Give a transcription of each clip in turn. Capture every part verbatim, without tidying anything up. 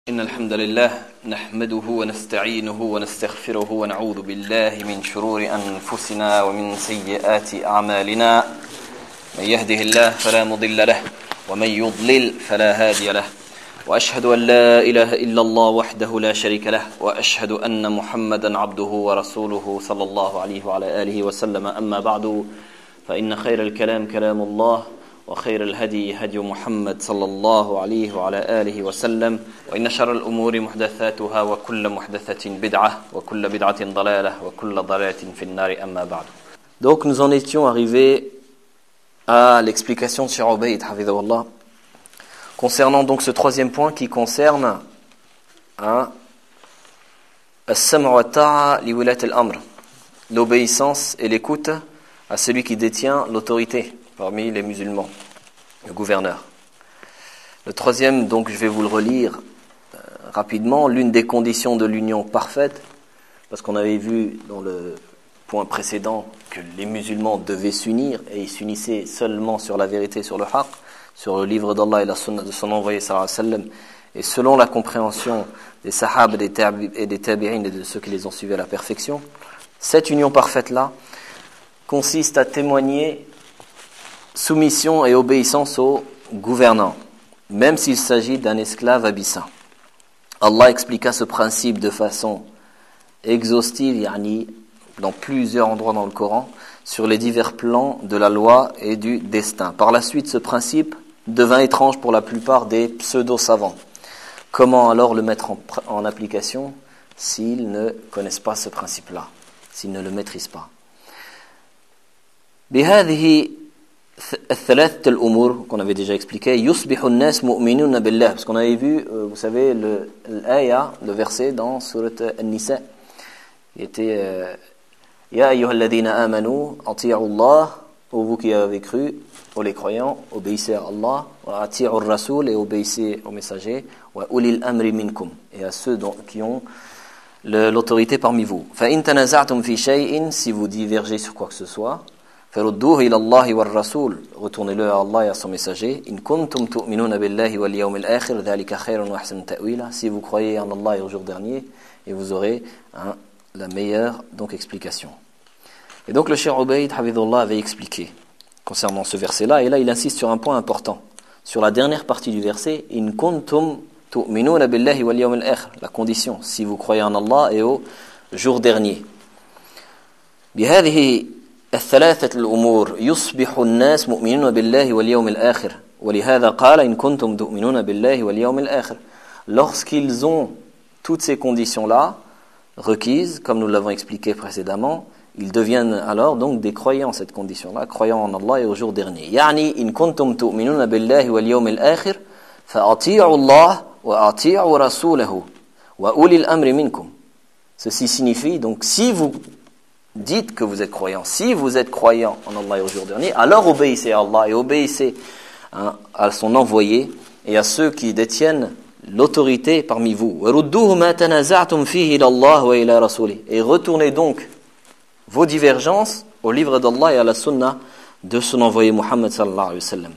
إن الحمد لله نحمده ونستعينه ونستغفره ونعوذ بالله من شرور أنفسنا ومن سيئات أعمالنا من يهده الله فلا مضل له ومن يضلل فلا هادي له وأشهد أن لا إله إلا الله وحده لا شريك له وأشهد أن محمدا عبده ورسوله صلى الله عليه وعلى آله وسلم أما بعد فإن خير الكلام كلام الله وخير الهدي هدي محمد صلى الله عليه وعلى آله وسلم وإن شر الأمور محدثاتها وكل محدثة بدعة وكل بدعة ضلالة وكل ضلالة في النار أما بعد. Donc nous en étions arrivés à l'explication de Cheikh Ubayd hafidhahullah concernant donc ce troisième point qui concerne hein, as-sam'u wa ta'a li wilat al-amr, l'obéissance et l'écoute à celui qui détient l'autorité parmi les musulmans, le gouverneur. Le troisième, donc je vais vous le relire euh, rapidement, l'une des conditions de l'union parfaite, parce qu'on avait vu dans le point précédent que les musulmans devaient s'unir, et ils s'unissaient seulement sur la vérité, sur le haqq, sur le livre d'Allah et la sunna de son envoyé sallallahu alayhi wa sallam, et selon la compréhension des sahab et des tabi'in et de ceux qui les ont suivis à la perfection. Cette union parfaite-là consiste à témoigner soumission et obéissance au gouvernant, même s'il s'agit d'un esclave abyssin. Allah expliqua ce principe de façon exhaustive, yani dans plusieurs endroits dans le Coran, sur les divers plans de la loi et du destin. Par la suite, ce principe devint étrange pour la plupart des pseudo-savants. Comment alors le mettre en, en application s'ils ne connaissent pas ce principe-là, s'ils ne le maîtrisent pas? بهذه الثلاثة الأمور qu'on avait déjà expliqué يصبح الناس مؤمنون بالله, parce qu'on avait vu, euh, vous savez, le l'aya, le verset dans Surat An-Nisa, qui était Ya ayyuha alladhina amanu ati'u Allah, ô vous qui avez cru, ô les croyants, obéissez à Allah, wa ati'u ar-rasul, et obéissez aux messagers, wa ulil amri minkum, et à ceux dont, qui ont le, l'autorité parmi vous. Fa in tanaza'tum fi shay'in, si vous divergez sur quoi que ce soit, فردوه إلى الله والرسول, retournez-le à Allah et à son messager. إن كنتم تؤمنون بالله واليوم الآخر ذلك خير وأحسن تأويلا, si vous croyez en Allah et au jour dernier, et vous aurez hein, la meilleure donc explication. Et donc le Cheikh Ubayd hafidhahullah avait expliqué concernant ce verset-là, et là il insiste sur un point important, sur la dernière partie du verset, إن كنتم تؤمنون بالله واليوم الآخر, la condition, si vous croyez en Allah et au jour dernier. بهذه الثلاثة الأمور يصبح الناس مؤمنون بالله واليوم الآخر ولهذا قال إن كنتم تؤمنون بالله واليوم الآخر. Lorsqu'ils ont toutes ces conditions-là requises, comme nous l'avons expliqué précédemment, ils deviennent alors donc des croyants, cette condition-là, croyants en Allah et au jour dernier. يعني إن كنتم تؤمنون بالله واليوم الآخر فأطيعوا الله وأطيعوا رسوله وأولي الأمر منكم. Ceci signifie donc si vous dites que vous êtes croyant. Si vous êtes croyant en Allah et au jour dernier, alors obéissez à Allah et obéissez hein, à son envoyé et à ceux qui détiennent l'autorité parmi vous. Et retournez donc vos divergences au livre d'Allah et à la sunna de son envoyé Muhammad sallallahu alayhi wa sallam.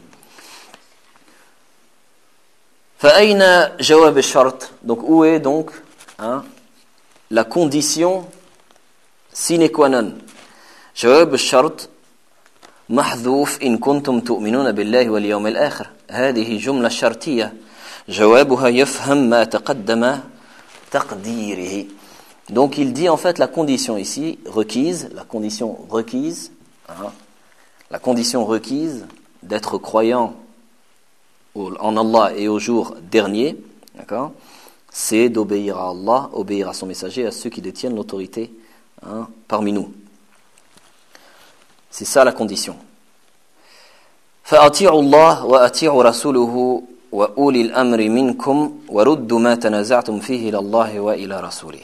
فأين جواب الشرط? Donc où est donc hein, la condition sine qua non? جواب الشرط محذوف إن كنتم تؤمنون بالله واليوم الآخر. هذه جملة شرطية جوابها يفهم ما تقدم تقديره. Donc il dit en fait la condition ici requise, la condition requise, hein, la condition requise d'être croyant en Allah et au jour dernier, d'accord, c'est d'obéir à Allah, obéir à son messager, à ceux qui détiennent l'autorité Hein, parmi nous. C'est ça la condition. فأطيعوا الله وأطيعوا رسوله وأولي الأمر منكم وردوا ما تنازعتم فيه إلى الله وإلى رسوله.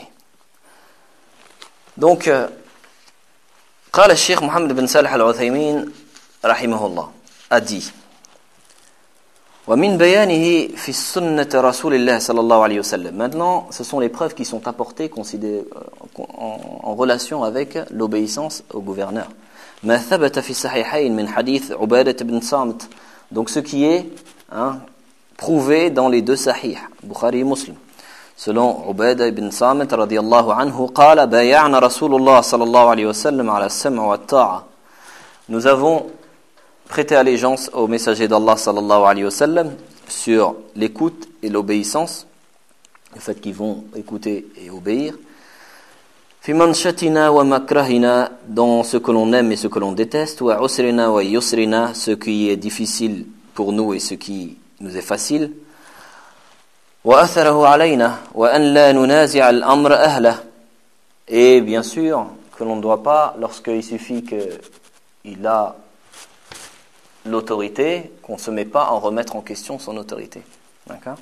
Donc قال الشيخ محمد بن صالح العثيمين رحمه الله a dit ومن بيانه في السنة رسول الله صلى الله عليه وسلم. Maintenant, ce sont les preuves qui sont apportées en, en relation avec l'obéissance au gouverneur. ما ثبت في الصحيحين من حديث عبادة بن صامت. Donc ce qui est hein, prouvé dans les deux sahih, Bukhari et Muslim. selon Ubadah ibn Samit radiyallahu anhu, قال بايعنا رسول الله صلى الله عليه وسلم على السمع والطاعة. Nous avons prêté allégeance au messager d'Allah sallallahu alayhi wa sallam sur l'écoute et l'obéissance, le fait qu'ils vont écouter et obéir. في منشتنا ومكرهنا, dans ce que l'on aime et ce que l'on déteste, وعسرنا ويسرنا, ce qui est difficile pour nous et ce qui nous est facile. وأثره علينا وأن لا ننازع الأمر أهله, et bien sûr que l'on ne doit pas, lorsqu'il suffit qu'il a l'autorité, qu'on ne se met pas à remettre en question son autorité. D'accord?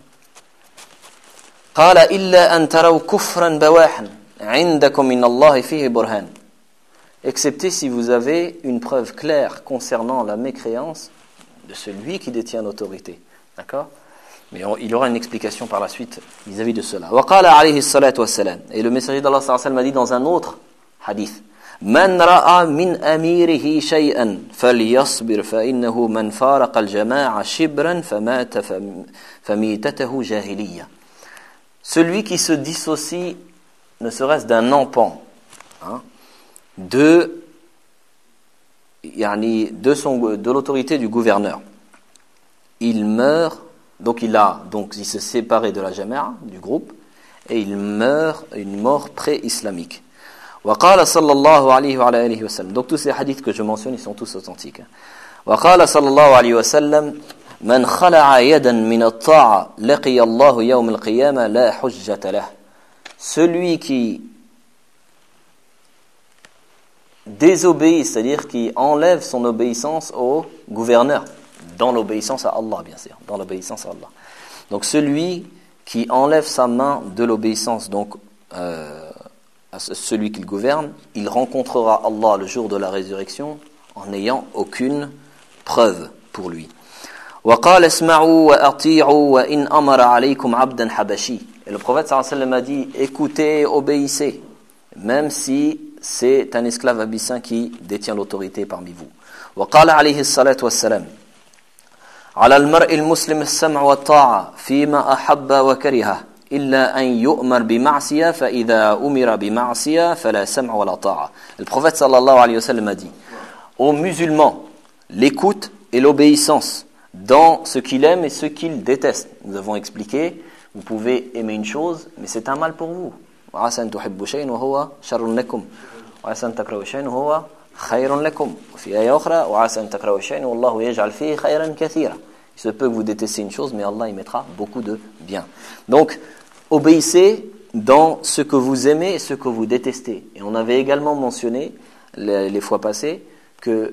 قال إلا أن تروا كفرا بواحا عندكم من الله فيه برهان, excepté si vous avez une preuve claire concernant la mécréance de celui qui détient l'autorité. D'accord? Mais on, il y aura une explication par la suite vis-à-vis de cela. وقال عليه الصلاة والسلام, et le messager d'Allah sallallahu alayhi wa sallam a dit dans un autre hadith, من رأى من أميره شيئا فليصبر فإنه من فارق الجماعة شبرا فمات فميتته جاهلية. Celui qui se dissocie, ne serait-ce d'un empan, hein, de, yani, de, son, de l'autorité du gouverneur, il meurt, donc il a, donc il s'est séparé de la jama'a, du groupe, et il meurt une mort pré-islamique. وقال صلى الله عليه وعلى آله وسلم, donc tous ces hadiths que je mentionne, ils sont tous authentiques. وقال صلى الله عليه وسلم من خلع يدا من الطاعة لقي الله يوم القيامة لا حجة له. Celui qui désobéit, c'est-à-dire qui enlève son obéissance au gouverneur, dans l'obéissance à Allah, bien sûr, dans l'obéissance à Allah. Donc celui qui enlève sa main de l'obéissance, donc euh, à celui qu'il gouverne, il rencontrera Allah le jour de la résurrection en n'ayant aucune preuve pour lui. وقال اسمعوا وأطيعوا وإن أمر عليكم عبدا حبشي. Et le prophète sallallahu alayhi wa sallam a dit, écoutez, obéissez, même si c'est un esclave abyssin qui détient l'autorité parmi vous. وقال عليه الصلاة والسلام على المرء المسلم السمع والطاعة فيما أحب وكره إلا أن يؤمر بمعصية فإذا أمر بمعصية فلا سمع ولا طاعة. Le prophète sallallahu alayhi wa sallam a dit, aux musulmans, l'écoute et l'obéissance dans ce qu'il aime et ce qu'il déteste. Nous avons expliqué, vous pouvez aimer une chose, mais c'est un mal pour vous. وعسى أن تحبوا شيئا وهو شر لكم وعسى أن تكرهوا شيئا وهو خير لكم. وفي آية أخرى وعسى أن تكرهوا شيئا والله يجعل فيه خيرا كثيرا. Il se peut que vous détestiez une chose, mais Allah y mettra beaucoup de bien. Donc, obéissez dans ce que vous aimez et ce que vous détestez. Et on avait également mentionné, les, les fois passées, que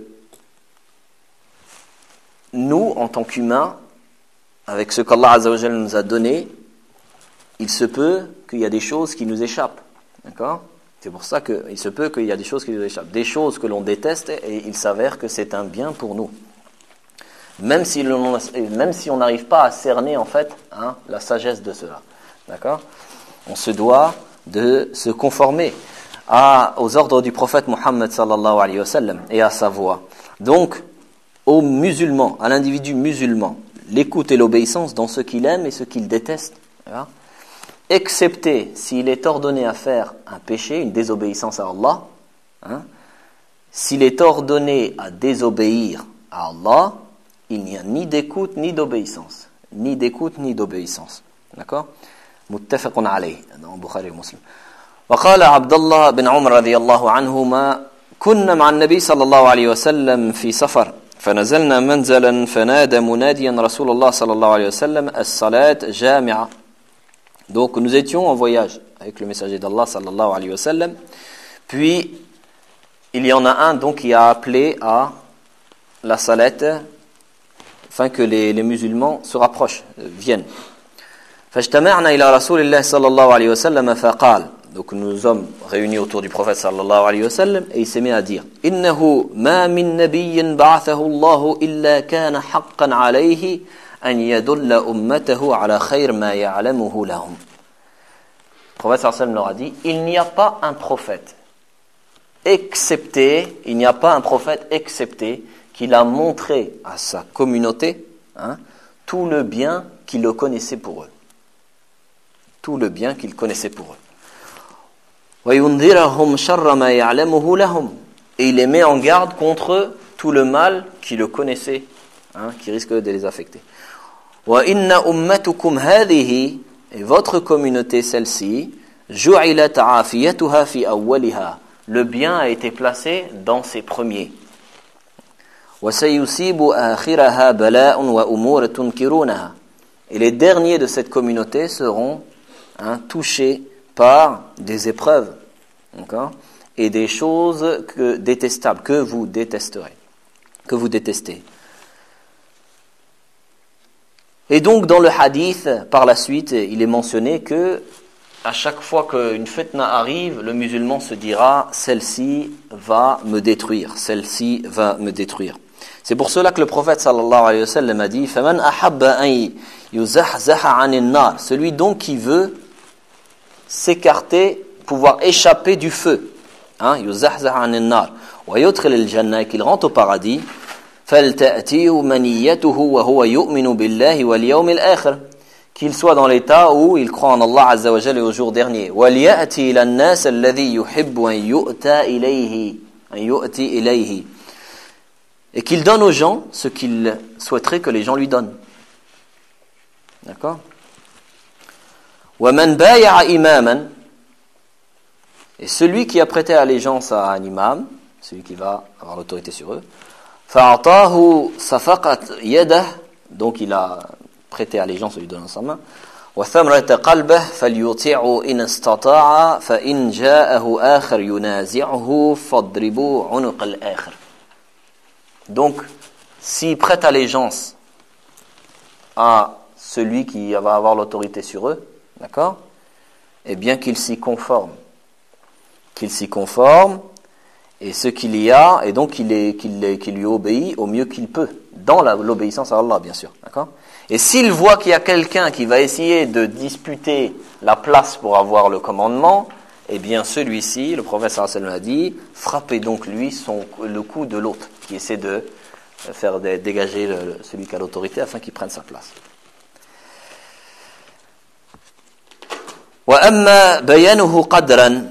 nous, en tant qu'humains, avec ce qu'Allah Azza wa Jalla nous a donné, il se peut qu'il y a des choses qui nous échappent. D'accord ? C'est pour ça qu'il se peut qu'il y a des choses qui nous échappent. Des choses que l'on déteste et il s'avère que c'est un bien pour nous. Même si, l'on, même si on n'arrive pas à cerner, en fait, hein, la sagesse de cela. D'accord ? On se doit de se conformer à, aux ordres du prophète Muhammad sallallahu alayhi wa sallam et à sa voie. Donc, aux musulmans, à l'individu musulman, l'écoute et l'obéissance dans ce qu'il aime et ce qu'il déteste, hein, excepté s'il est ordonné à faire un péché, une désobéissance à Allah, hein, s'il est ordonné à désobéir à Allah, il n'y a ni d'écoute ni d'obéissance, ni d'écoute ni d'obéissance. D'accord ? Muttafaqun alayh, dans Bukhari et Muslim. وقال عبد الله بن عمر رضي الله عنهما كنا مع النبي صلى الله عليه وسلم في سفر فنزلنا منزلا فنادى مناديا رسول الله صلى الله عليه وسلم الصلاة جامعة. Donc nous étions en voyage avec le messager d'Allah sallallahu alayhi wa sallam, puis il y en a un donc qui a appelé à la salat afin que les, les musulmans se rapprochent, viennent. فاجتمعنا إلى رسول الله صلى الله عليه وسلم فقال. Donc nous sommes réunis autour du prophète sallallahu alayhi wa sallam et il s'est mis à dire إنه ما من نبي بعثه الله إلا كان حقا عليه أن يدل أمته على خير ما يعلمه لهم. Le prophète sallallahu alayhi wa sallam leur a dit, il n'y a pas un prophète excepté, il n'y a pas un prophète excepté qu'il a montré à sa communauté, hein, tout le bien qu'il le connaissait pour eux. tout le bien qu'ils connaissaient pour eux. وَيُنْذِرَهُمْ شَرَّ مَا يَعْلَمُهُ لَهُمْ. Et il les met en garde contre tout le mal qui le connaissait, hein, qui risque de les affecter. وَإِنَّ أُمَّتُكُمْ هَذِهِ. Et votre communauté, celle-ci, جُعِلَتْ عَافِيَتُهَا فِي أَوَّلِهَا. Le bien a été placé dans ses premiers. وَسَيُصِيبُ آخِرَهَا بَلَاءٌ وَأُمُورَ تُنْكِرُونَهَا. Et les derniers de cette communauté seront, hein, touchés par des épreuves, d'accord, et des choses que, détestables, que vous détesterez, que vous détestez. Et donc dans le hadith, par la suite, il est mentionné que à chaque fois qu'une fitna arrive, le musulman se dira « celle-ci va me détruire, celle-ci va me détruire ». C'est pour cela que le prophète sallallahu alayhi wa sallam a dit « فَمَنْ أَحَبَّ أَنْ يُزَحْزَحَ عَنِ النَّارِ » Celui donc qui veut s'écarter, pouvoir échapper du feu, hein, يُزَحْزَحَ عَنِ النَّارِ وَيُدْخِلِ الْجَنَّةِ, qu'il rentre au paradis, فَلْتَأْتِهُ مَنِيَّتُهُ وَهُوَ يُؤْمِنُ بِاللَّهِ وَالْيَوْمِ الْآخِرِ, qu'il soit dans l'état où il croit en Allah Azza wa Jalla et au jour dernier. وَلْيَأْتِي إِلَى النَّاسِ الَّذِي يُحِبُّ أَنْ يُؤْتَى إِلَيْهِ أَنْ يُؤْتِي إِلَيْهِ, et qu'il donne aux gens ce qu'il souhaiterait que les gens lui donnent. D'accord? وَمَنْ بَايَعَ إِمَامًا, et celui qui a prêté allégeance à un imam, celui qui va avoir l'autorité sur eux, فَأَعْطَاهُ صَفَقَتْ يَدَهُ, donc il a prêté allégeance, lui donnant sa main, وَثَمْرَةَ قَلْبَهُ فَلْيُطِعُوا إِنْ اسْتَطَاعَ فَإِنْ جَاءَهُ آخَرْ يُنَازِعُهُ فَاضْرِبُوا عُنُقَ الْآخَرِ. Donc, s'ils prêtent allégeance à celui qui va avoir l'autorité sur eux, d'accord, eh bien qu'ils s'y conforment. Qu'il s'y conforme, et ce qu'il y a, et donc qu'il, est, qu'il, est, qu'il lui obéit au mieux qu'il peut, dans la, l'obéissance à Allah, bien sûr. D'accord ? Et s'il voit qu'il y a quelqu'un qui va essayer de disputer la place pour avoir le commandement, eh bien celui-ci, le prophète sallallahu alayhi wa sallam a dit, frappez donc lui son, le coup de l'autre, qui essaie de faire de, dégager le, celui qui a l'autorité afin qu'il prenne sa place. وَأَمَّا بَيَانُهُ قَدْرًا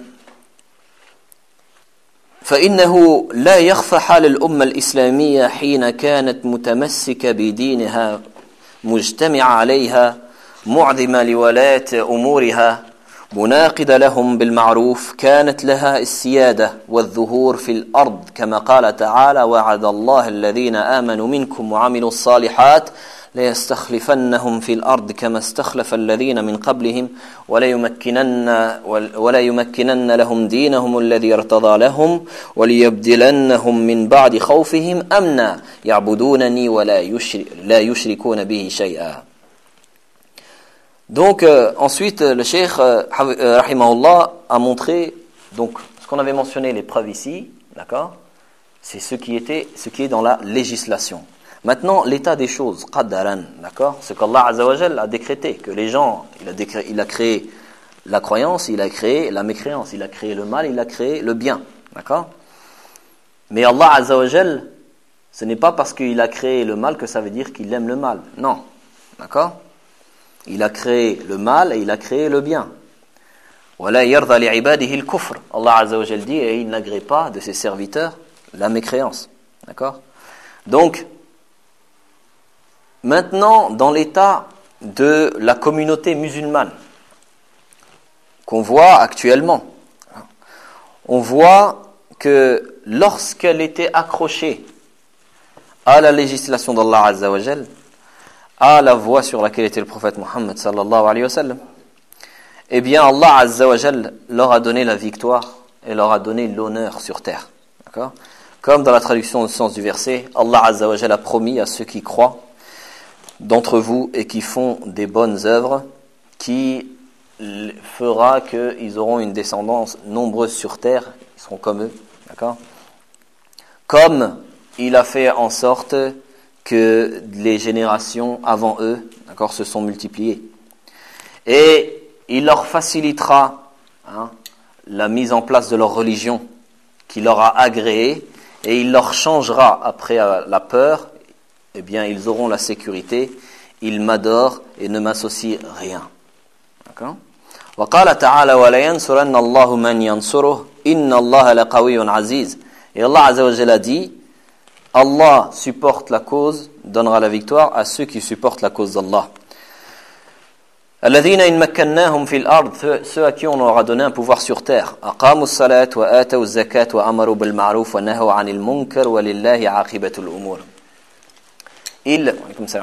فإنه لا يخفى حال الأمة الإسلامية حين كانت متمسكة بدينها مجتمعة عليها معظمة لولاة أمورها مناقضة لهم بالمعروف كانت لها السيادة والظهور في الأرض كما قال تعالى وعد الله الذين آمنوا منكم وعملوا الصالحات ليستخلفنهم في الأرض كما استخلف الذين من قبلهم ولا يمكنن ولا يمكنن لهم دينهم الذي ارتضى لهم وليبدلنهم من بعد خوفهم أمنا يعبدونني ولا يشرك لا يشركون به شيئا. Donc euh, ensuite le cheikh euh, rahimahullah a montré donc ce qu'on avait mentionné, les preuves ici, d'accord, c'est ce qui était ce qui est dans la législation. Maintenant, l'état des choses, qaddaran, d'accord, ce qu'Allah Azza wa Jal a décrété, que les gens, il a, décré, il a créé la croyance, il a créé la mécréance, il a créé le mal, il a créé le bien, d'accord. Mais Allah Azza wa Jal, ce n'est pas parce qu'il a créé le mal que ça veut dire qu'il aime le mal, non, d'accord. Il a créé le mal et il a créé le bien. وَلَا يَرْضَى لِعِبَادِهِ الْكُفْرِ. Allah Azza wa Jal dit, et il n'agrée pas de ses serviteurs la mécréance, d'accord. Donc, maintenant, dans l'état de la communauté musulmane qu'on voit actuellement, on voit que lorsqu'elle était accrochée à la législation d'Allah Azza wa Jal, à la voie sur laquelle était le prophète Muhammad sallallahu alayhi wa sallam, eh bien Allah Azza wa Jal leur a donné la victoire et leur a donné l'honneur sur terre. D'accord ? Comme dans la traduction du sens du verset, Allah Azza wa Jal a promis à ceux qui croient d'entre vous et qui font des bonnes œuvres, qui fera qu'ils auront une descendance nombreuse sur terre, ils seront comme eux, d'accord ? Comme il a fait en sorte que les générations avant eux, d'accord, se sont multipliées. Et il leur facilitera hein, la mise en place de leur religion qui leur a agréé, et il leur changera après la peur. Eh bien, ils auront la sécurité, ils m'adorent et ne m'associent rien. D'accord ? وقال تعالى ولينصرن الله من ينصره إن الله لقوي عزيز. Et Allah Azza wa Jalla dit, Allah supporte la cause, donnera la victoire à ceux qui supportent la cause d'Allah. الذين إن مكناهم في الأرض, ceux à qui on aura donné un pouvoir sur terre. أقاموا الصلاة وآتوا الزكاة وأمروا بالمعروف ونهوا عن المنكر ولله عاقبة الأمور. Ils,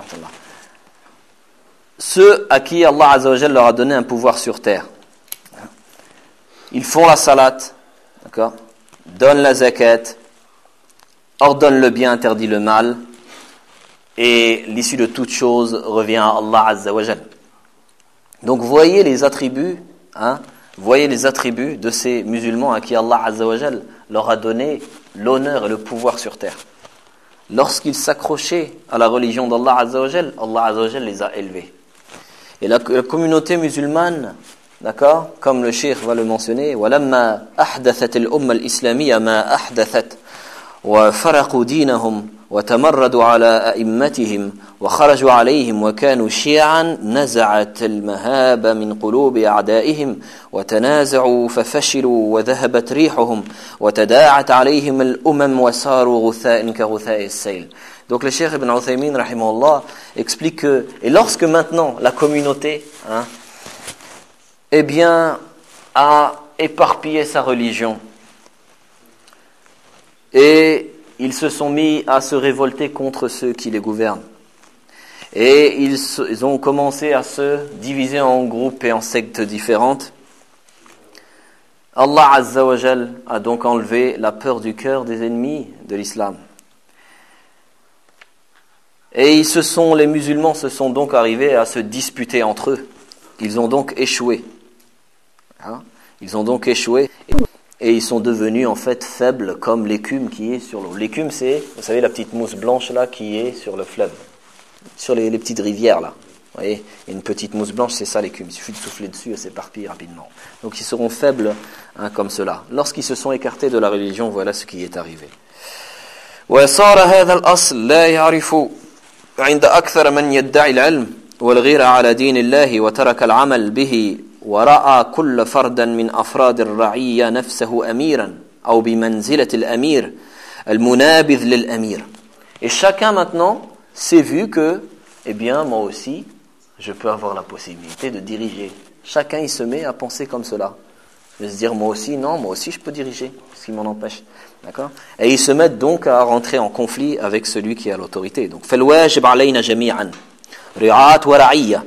ceux à qui Allah Azza wa Jalla leur a donné un pouvoir sur terre, ils font la salat, d'accord, donnent la zakat, ordonnent le bien, interdit le mal, et l'issue de toute chose revient à Allah Azza wa Jalla. Donc voyez les attributs, hein, voyez les attributs de ces musulmans à qui Allah Azza wa Jalla leur a donné l'honneur et le pouvoir sur terre. Lorsqu'ils s'accrochaient à la religion d'Allah Azza wa Jalla, Allah Azza wa Jalla les a élevés. Et la, la communauté musulmane, d'accord, comme le cheikh va le mentionner, وَلَمَّا أَحْدَثَتِ الْأُمَّةِ الْإِسْلَامِيَّةَ مَا أَحْدَثَتْ وَفَرَقُوا دِينَهُمْ وتمردوا على أئمتهم وخرجوا عليهم وكانوا شيعا نزعت المهاب من قلوب أعدائهم وتنازعوا ففشلوا وذهبت ريحهم وتداعت عليهم الأمم وصاروا غثاء كغثاء السيل. Donc le cheikh Ibn Uthaymin rahimahullah explique que, et lorsque maintenant la communauté hein, eh bien, a éparpillé sa religion et ils se sont mis à se révolter contre ceux qui les gouvernent. Et ils, ils ont commencé à se diviser en groupes et en sectes différentes. Allah Azza wa Jal a donc enlevé la peur du cœur des ennemis de l'islam. Et ils se sont, les musulmans se sont donc arrivés à se disputer entre eux. Ils ont donc échoué. Hein? Ils ont donc échoué. Et ils sont devenus en fait faibles comme l'écume qui est sur l'eau. L'écume, c'est, vous savez, la petite mousse blanche là qui est sur le fleuve, sur les, les petites rivières là. Vous voyez, il y a une petite mousse blanche, c'est ça l'écume. Il suffit de souffler dessus et s'éparpille rapidement. Donc ils seront faibles hein, comme cela. Lorsqu'ils se sont écartés de la religion, voilà ce qui est arrivé. وصار هذا الأصل لا يعرف عند أكثر من يدعي العلم والغيرة على دين الله وترك العمل به ورأى كل فرد من أفراد الرعية نفسه أميرا أو بمنزلة الأمير المنابذ للأمير. Et chacun maintenant s'est vu que, eh bien, moi aussi, je peux avoir la possibilité de diriger. Chacun il se met à penser comme cela. De se dire, moi aussi, non, moi aussi je peux diriger. Ce qui m'en empêche. D'accord ? Et ils se mettent donc à rentrer en conflit avec celui qui a l'autorité. Donc, فالواجب علينا جميعا رعاة ورعية.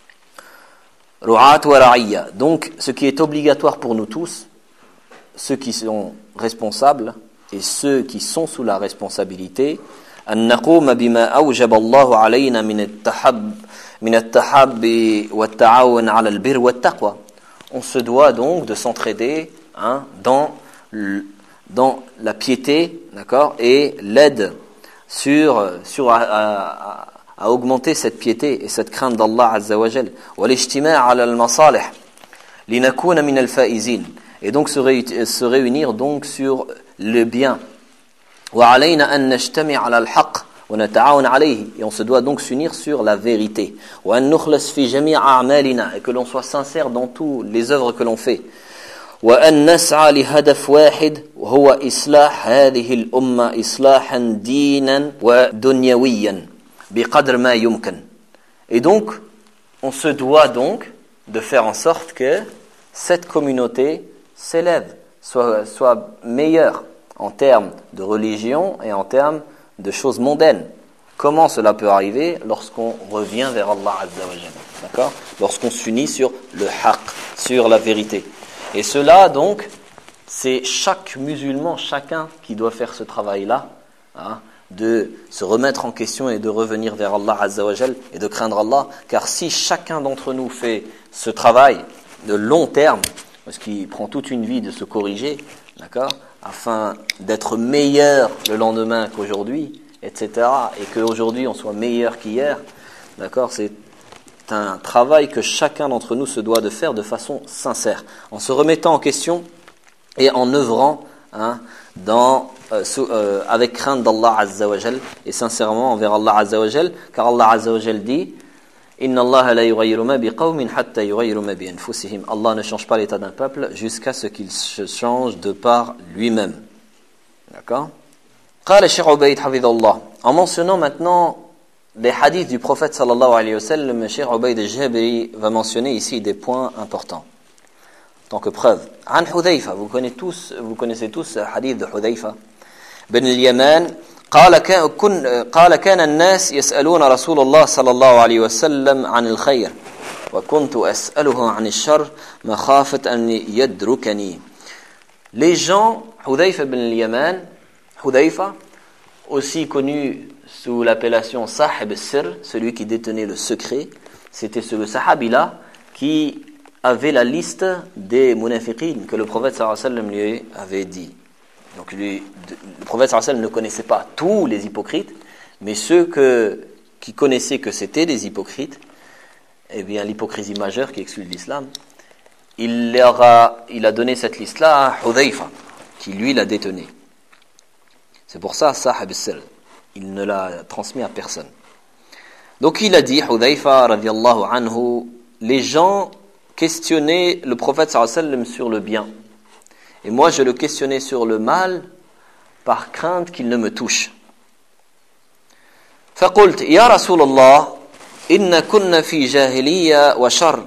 رعاة ورعية. Donc, ce qui est obligatoire pour nous tous, ceux qui sont responsables et ceux qui sont sous la responsabilité, أن نقوم بما أوجب الله علينا من التحب من التحب والتعاون على البر والتقوى. On se doit donc de s'entraider hein, dans le, dans la piété, d'accord, et l'aide sur sur à, à, à augmenter cette piété et cette crainte d'Allah Azza wa Jal. والاجتماع على المصالح لنكون من الفائزين. Et donc se, ré, se réunir donc sur le bien. وعلينا أن نجتمع على الحق ونتعاون عليه. Et on se doit donc s'unir sur la vérité. وأن نخلص في جميع أعمالنا. Et que l'on soit sincère dans toutes les œuvres que l'on fait. وأن نسعى لهدف واحد وهو إصلاح هذه الأمة إصلاحا دينا ودنيويا بقدر ما يمكن. Et donc, on se doit donc de faire en sorte que cette communauté s'élève, soit, soit meilleure en termes de religion et en termes de choses mondaines. Comment cela peut arriver? Lorsqu'on revient vers Allah Azza wa Jalla, d'accord? Lorsqu'on s'unit sur le haqq, sur la vérité. Et cela donc, c'est chaque musulman, chacun qui doit faire ce travail-là, hein, de se remettre en question et de revenir vers Allah Azza wa Jalla et de craindre Allah. Car si chacun d'entre nous fait ce travail de long terme, parce qu'il prend toute une vie de se corriger, d'accord, afin d'être meilleur le lendemain qu'aujourd'hui, et cetera, et qu'aujourd'hui on soit meilleur qu'hier, d'accord, c'est un travail que chacun d'entre nous se doit de faire de façon sincère, en se remettant en question et en œuvrant hein, dans, euh, sous, euh, avec crainte d'Allah Azza wa Jal et sincèrement envers Allah Azza wa Jal, car Allah Azza wa Jal dit Inna Allah la yughayyiru ma biqawmin hatta yughayyiru ma bi anfusihim. Allah ne change pas l'état d'un peuple jusqu'à ce qu'il se change de par lui-même. D'accord? Qala Cheikh Ubayd hafidhahullah. En mentionnant maintenant les hadiths du prophète sallallahu alayhi wa sallam, Cheikh Ubayd al-Jabiri va mentionner ici des points importants. En tant que preuve. An Hudhayfa, vous connaissez tous, vous connaissez tous le hadith de Hudhayfa ben al-Yaman. قال كن قال كان الناس يسألون رسول الله صلى الله عليه وسلم عن الخير وكنت أسأله عن الشر مخافة أن يدركني. Les gens, Hudhayfa ben al-Yaman, Hudhayfa, aussi connu sous l'appellation Sahib al-Sir, celui qui détenait le secret, c'était ce sahabi-là qui avait la liste des munafiqin que le prophète sallallahu alayhi wa sallam lui avait dit. Donc lui, le prophète sallallahu alayhi wa sallam ne connaissait pas tous les hypocrites, mais ceux que, qui connaissaient que c'était des hypocrites, eh bien l'hypocrisie majeure qui exclut l'islam, il, leur a, il a donné cette liste-là à Hudhayfa, qui lui la détenait. C'est pour ça, Sahib al-Sir, il ne l'a transmis à personne. Donc il a dit, Hudhayfa radiyallahu anhu, les gens questionnaient le prophète sallallahu alayhi wa sallam sur le bien. Et moi, je le questionnais sur le mal par crainte qu'il ne me touche. فقلت يا رسول الله إن كنا في جاهلية وشر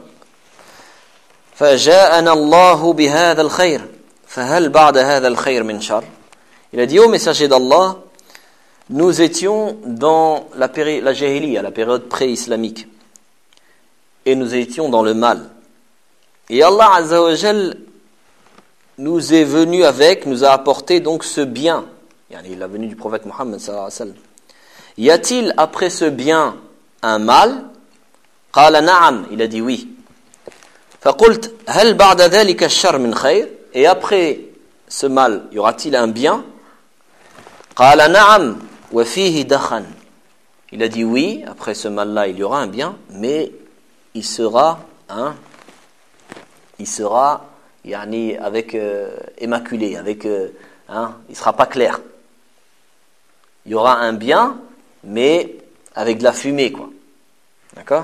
فجاءنا الله بهذا الخير فهل بعد هذا الخير من شر. Il a dit, ô messager d'Allah, nous étions dans la, péri- la jahiliya, la période pré-islamique, et nous étions dans le mal. Et Allah Azza wa Jal nous est venu avec, nous a apporté donc ce bien. Il est venu du prophète Muhammad sallallahu alayhi wa sallam. Y a-t-il après ce bien un mal? Qala na'am, il a dit oui. Faqult hal ba'da dhalika ash-sharr min khayr? Et après ce mal, y aura-t-il un bien? Qala na'am wa fihi dakhan. Il a dit oui, après ce mal-là, il y aura un bien, mais il sera un il sera yani, avec euh, émaculé, avec euh, hein, il sera pas clair. Il y aura un bien, mais avec de la fumée, quoi. D'accord?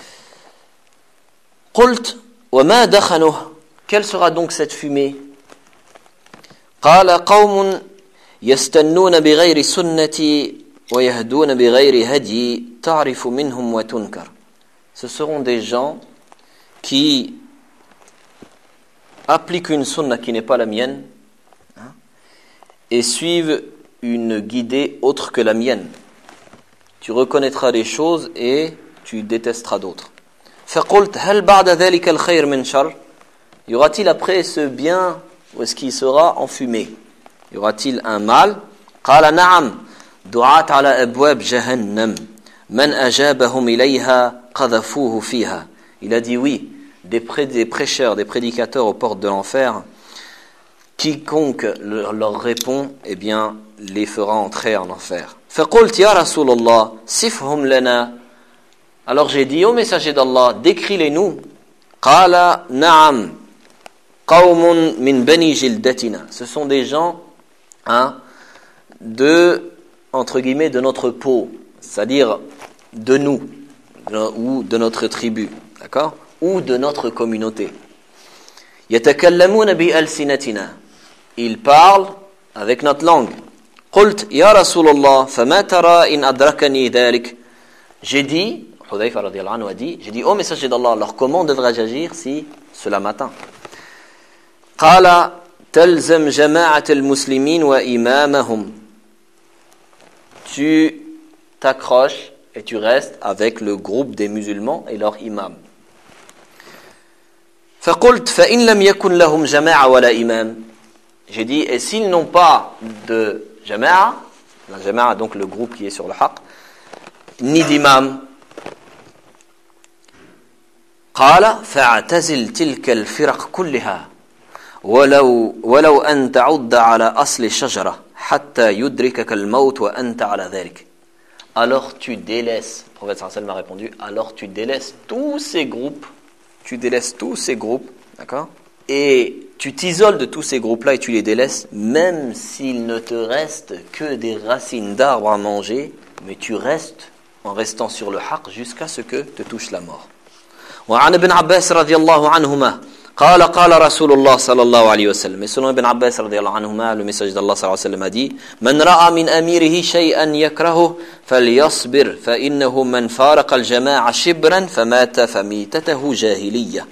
Qult wa ma dakhanuh. Quelle sera donc cette fumée? Qala qawmun yastannuna bighayri sunnati wa yahduna bighayri hadi ta'rifu minhum wa tunkar. Ce seront des gens qui appliquent une sunna qui n'est pas la mienne, hein, et suivent une guidée autre que la mienne. Tu reconnaîtras des choses et tu détesteras d'autres. فَقُلْتْ هَلْ بَعْدَ ذَلِكَ الْخَيْرِ مِنْ شَرٍ. Y aura-t-il après ce bien, ou est-ce qu'il sera enfumé? Y aura-t-il un mal? قَالَ نَعَمْ دُعَاتْ عَلَى أَبْوَابِ جَهَنَّمْ مَنْ أَجَابَهُمْ إِلَيْهَا قَذَفُوهُ فِيهَا. Il a dit oui. Des, pré- des prêcheurs, des prédicateurs aux portes de l'enfer, quiconque leur, leur répond, eh bien, les fera entrer en enfer. فَقُلْتْ يَا رَسُولَ اللَّهِ صِفْهُمْ لَنَا. Alors j'ai dit, ô messager d'Allah, décris-les-nous. قَالَ نَعَمْ قَوْمٌ مِنْ بَنِي جِلْدَتِنَا. Ce sont des gens, hein, de, entre guillemets, de notre peau, c'est-à-dire de nous, ou de notre tribu, d'accord? Ou de notre communauté. يتكلمون بألسنتنا. Ils parlent avec notre langue. قلت يا رسول الله فما ترى إن أدركني ذلك. J'ai dit, Hudhayfa radiyallahu anhu a dit, j'ai dit, ô messager d'Allah, alors comment devrais-je agir si cela m'atteint? قال تلزم جماعة المسلمين وإمامهم. Tu t'accroches et tu restes avec le groupe des musulmans et leur imam. فقلت فإن لم يكن لهم جماعة ولا إمام. J'ai dit, et s'ils n'ont pas de jama'a, la jama'a donc le groupe qui est sur le haqq, ni d'imam, قال فاعتزل تلك الفرق كلها ولو ولو أن تعض على أصل الشجرة حتى يدركك الموت وأنت على ذلك. Alors tu délaisses, le prophète sallallahu alayhi wa sallam a répondu, alors tu délaisses tous ces groupes, tu délaisses tous ces groupes, d'accord? Et tu t'isoles de tous ces groupes-là et tu les délaisses, même s'il ne te reste que des racines d'arbres à manger, mais tu restes en restant sur le haqq jusqu'à ce que te touche la mort. وعن ابن عباس رضي الله عنهما قال قال رسول الله صلى الله عليه وسلم. Et selon Ibn Abbas رضي الله عنهما, le messager d'Allah صلى الله عليه وسلم a dit: من رأى من أميره شيئا يكرهه فليصبر فإنه من فارق الجماعة شبرا فمات فميتته جاهلية.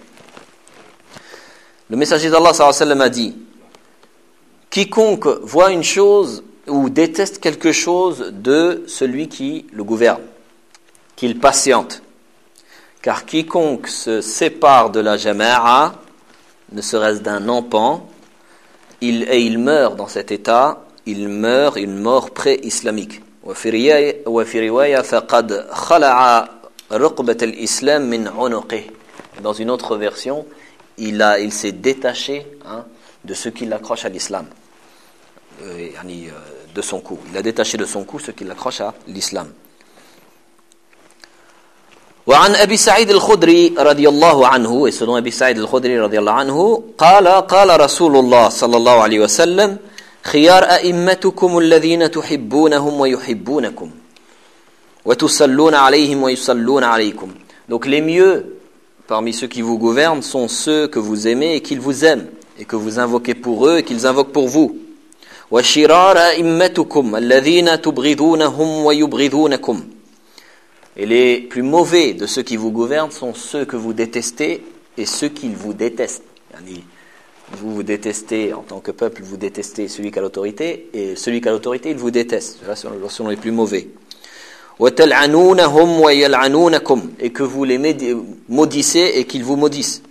Le messager d'Allah صلى الله عليه وسلم a dit: quiconque voit une chose ou déteste quelque chose de celui qui le gouverne, qu'il patiente. Car quiconque se sépare de la jama'a, ne serait-ce d'un empan, il, et il meurt dans cet état, il meurt une mort pré-islamique. Dans une autre version, il, a, il s'est détaché hein, de ce qui l'accroche à l'islam, euh, de son cou. Il a détaché de son cou ce qui l'accroche à l'islam. وعن أبي سعيد الخدري رضي الله عنه, et selon أبي سعيد الخدري رضي الله عنه قال قال رسول الله صلى الله عليه وسلم خيار أئمتكم الذين تحبونهم ويحبونكم وتصلون عليهم ويصلون عليكم. Donc les mieux parmi ceux qui vous gouvernent sont ceux que vous aimez et qu'ils vous aiment, et que vous invoquez pour eux et qu'ils invoquent pour vous. وشرار أئمتكم الذين تبغضونهم ويبغضونكم. Et les plus mauvais de ceux qui vous gouvernent sont ceux que vous détestez et ceux qui vous détestent. Vous vous détestez en tant que peuple, vous détestez celui qui a l'autorité, et celui qui a l'autorité, il vous déteste. Ce sont les plus mauvais. Et que vous les maudissez et qu'ils vous maudissent.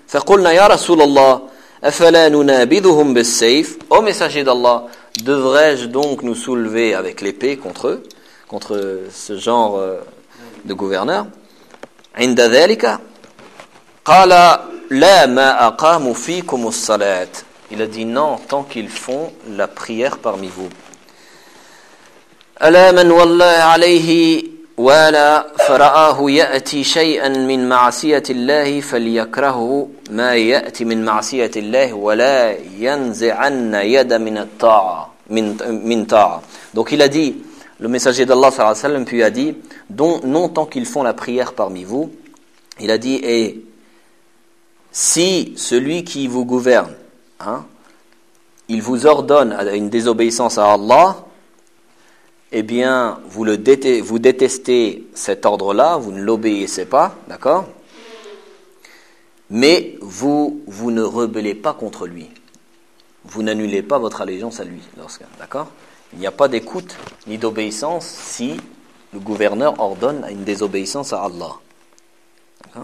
Ô messager d'Allah, devrais-je donc nous soulever avec l'épée contre eux, contre ce genre de gouverneur? عند ذلك قال لا ما أقاموا فيكم الصلاة. Il a dit non tant qu'ils font la prière parmi vous. ألا من والله عليه ولا فرآه يأتي شيئا من معصية الله فليكرهه ما يأتي من معصية الله ولا ينزعن يد من الطاعة من من طاعة. Donc il a dit, le messager d'Allah sallallahu alayhi wa sallam puis a dit, dont, non tant qu'ils font la prière parmi vous, il a dit, et si celui qui vous gouverne, hein, il vous ordonne une désobéissance à Allah, eh bien, vous, le détestez, vous détestez cet ordre-là, vous ne l'obéissez pas, d'accord? Mais vous, vous ne rebellez pas contre lui. Vous n'annulez pas votre allégeance à lui, lorsque, d'accord? Il n'y a pas d'écoute ni d'obéissance si le gouverneur ordonne une désobéissance à Allah. D'accord?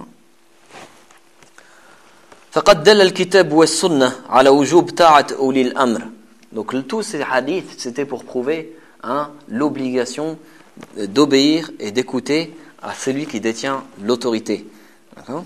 فقد دل الكتاب والسنة على وجوب طاعة أولي الأمر. Donc tous ces hadiths, c'était pour prouver hein, l'obligation d'obéir et d'écouter à celui qui détient l'autorité. D'accord?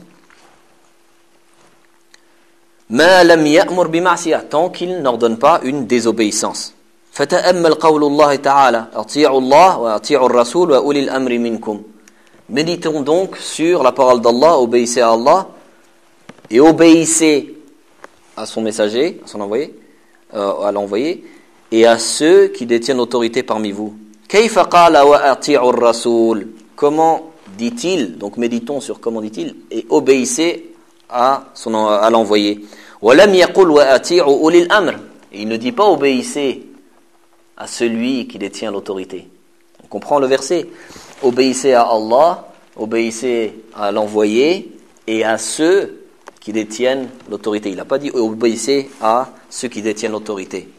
ما لم يأمر بمعصية, tant qu'il n'ordonne pas une désobéissance. فتأمل قول الله تعالى أطيعوا الله وأطيعوا الرسول وأولي الأمر منكم. Méditons donc sur la parole d'Allah, obéissez à Allah et obéissez à son messager, à son envoyé, euh, à l'envoyé, et à ceux qui détiennent l'autorité parmi vous. كيف قال وأطيعوا الرسول. Comment dit-il? Donc méditons sur comment dit-il et obéissez à son à l'envoyé. ولم يقل وأطيعوا أولي الأمر. Et il ne dit pas obéissez à celui qui détient l'autorité. On comprend le verset. Obéissez à Allah, obéissez à l'envoyé et à ceux qui détiennent l'autorité. Il n'a pas dit obéissez à ceux qui détiennent l'autorité.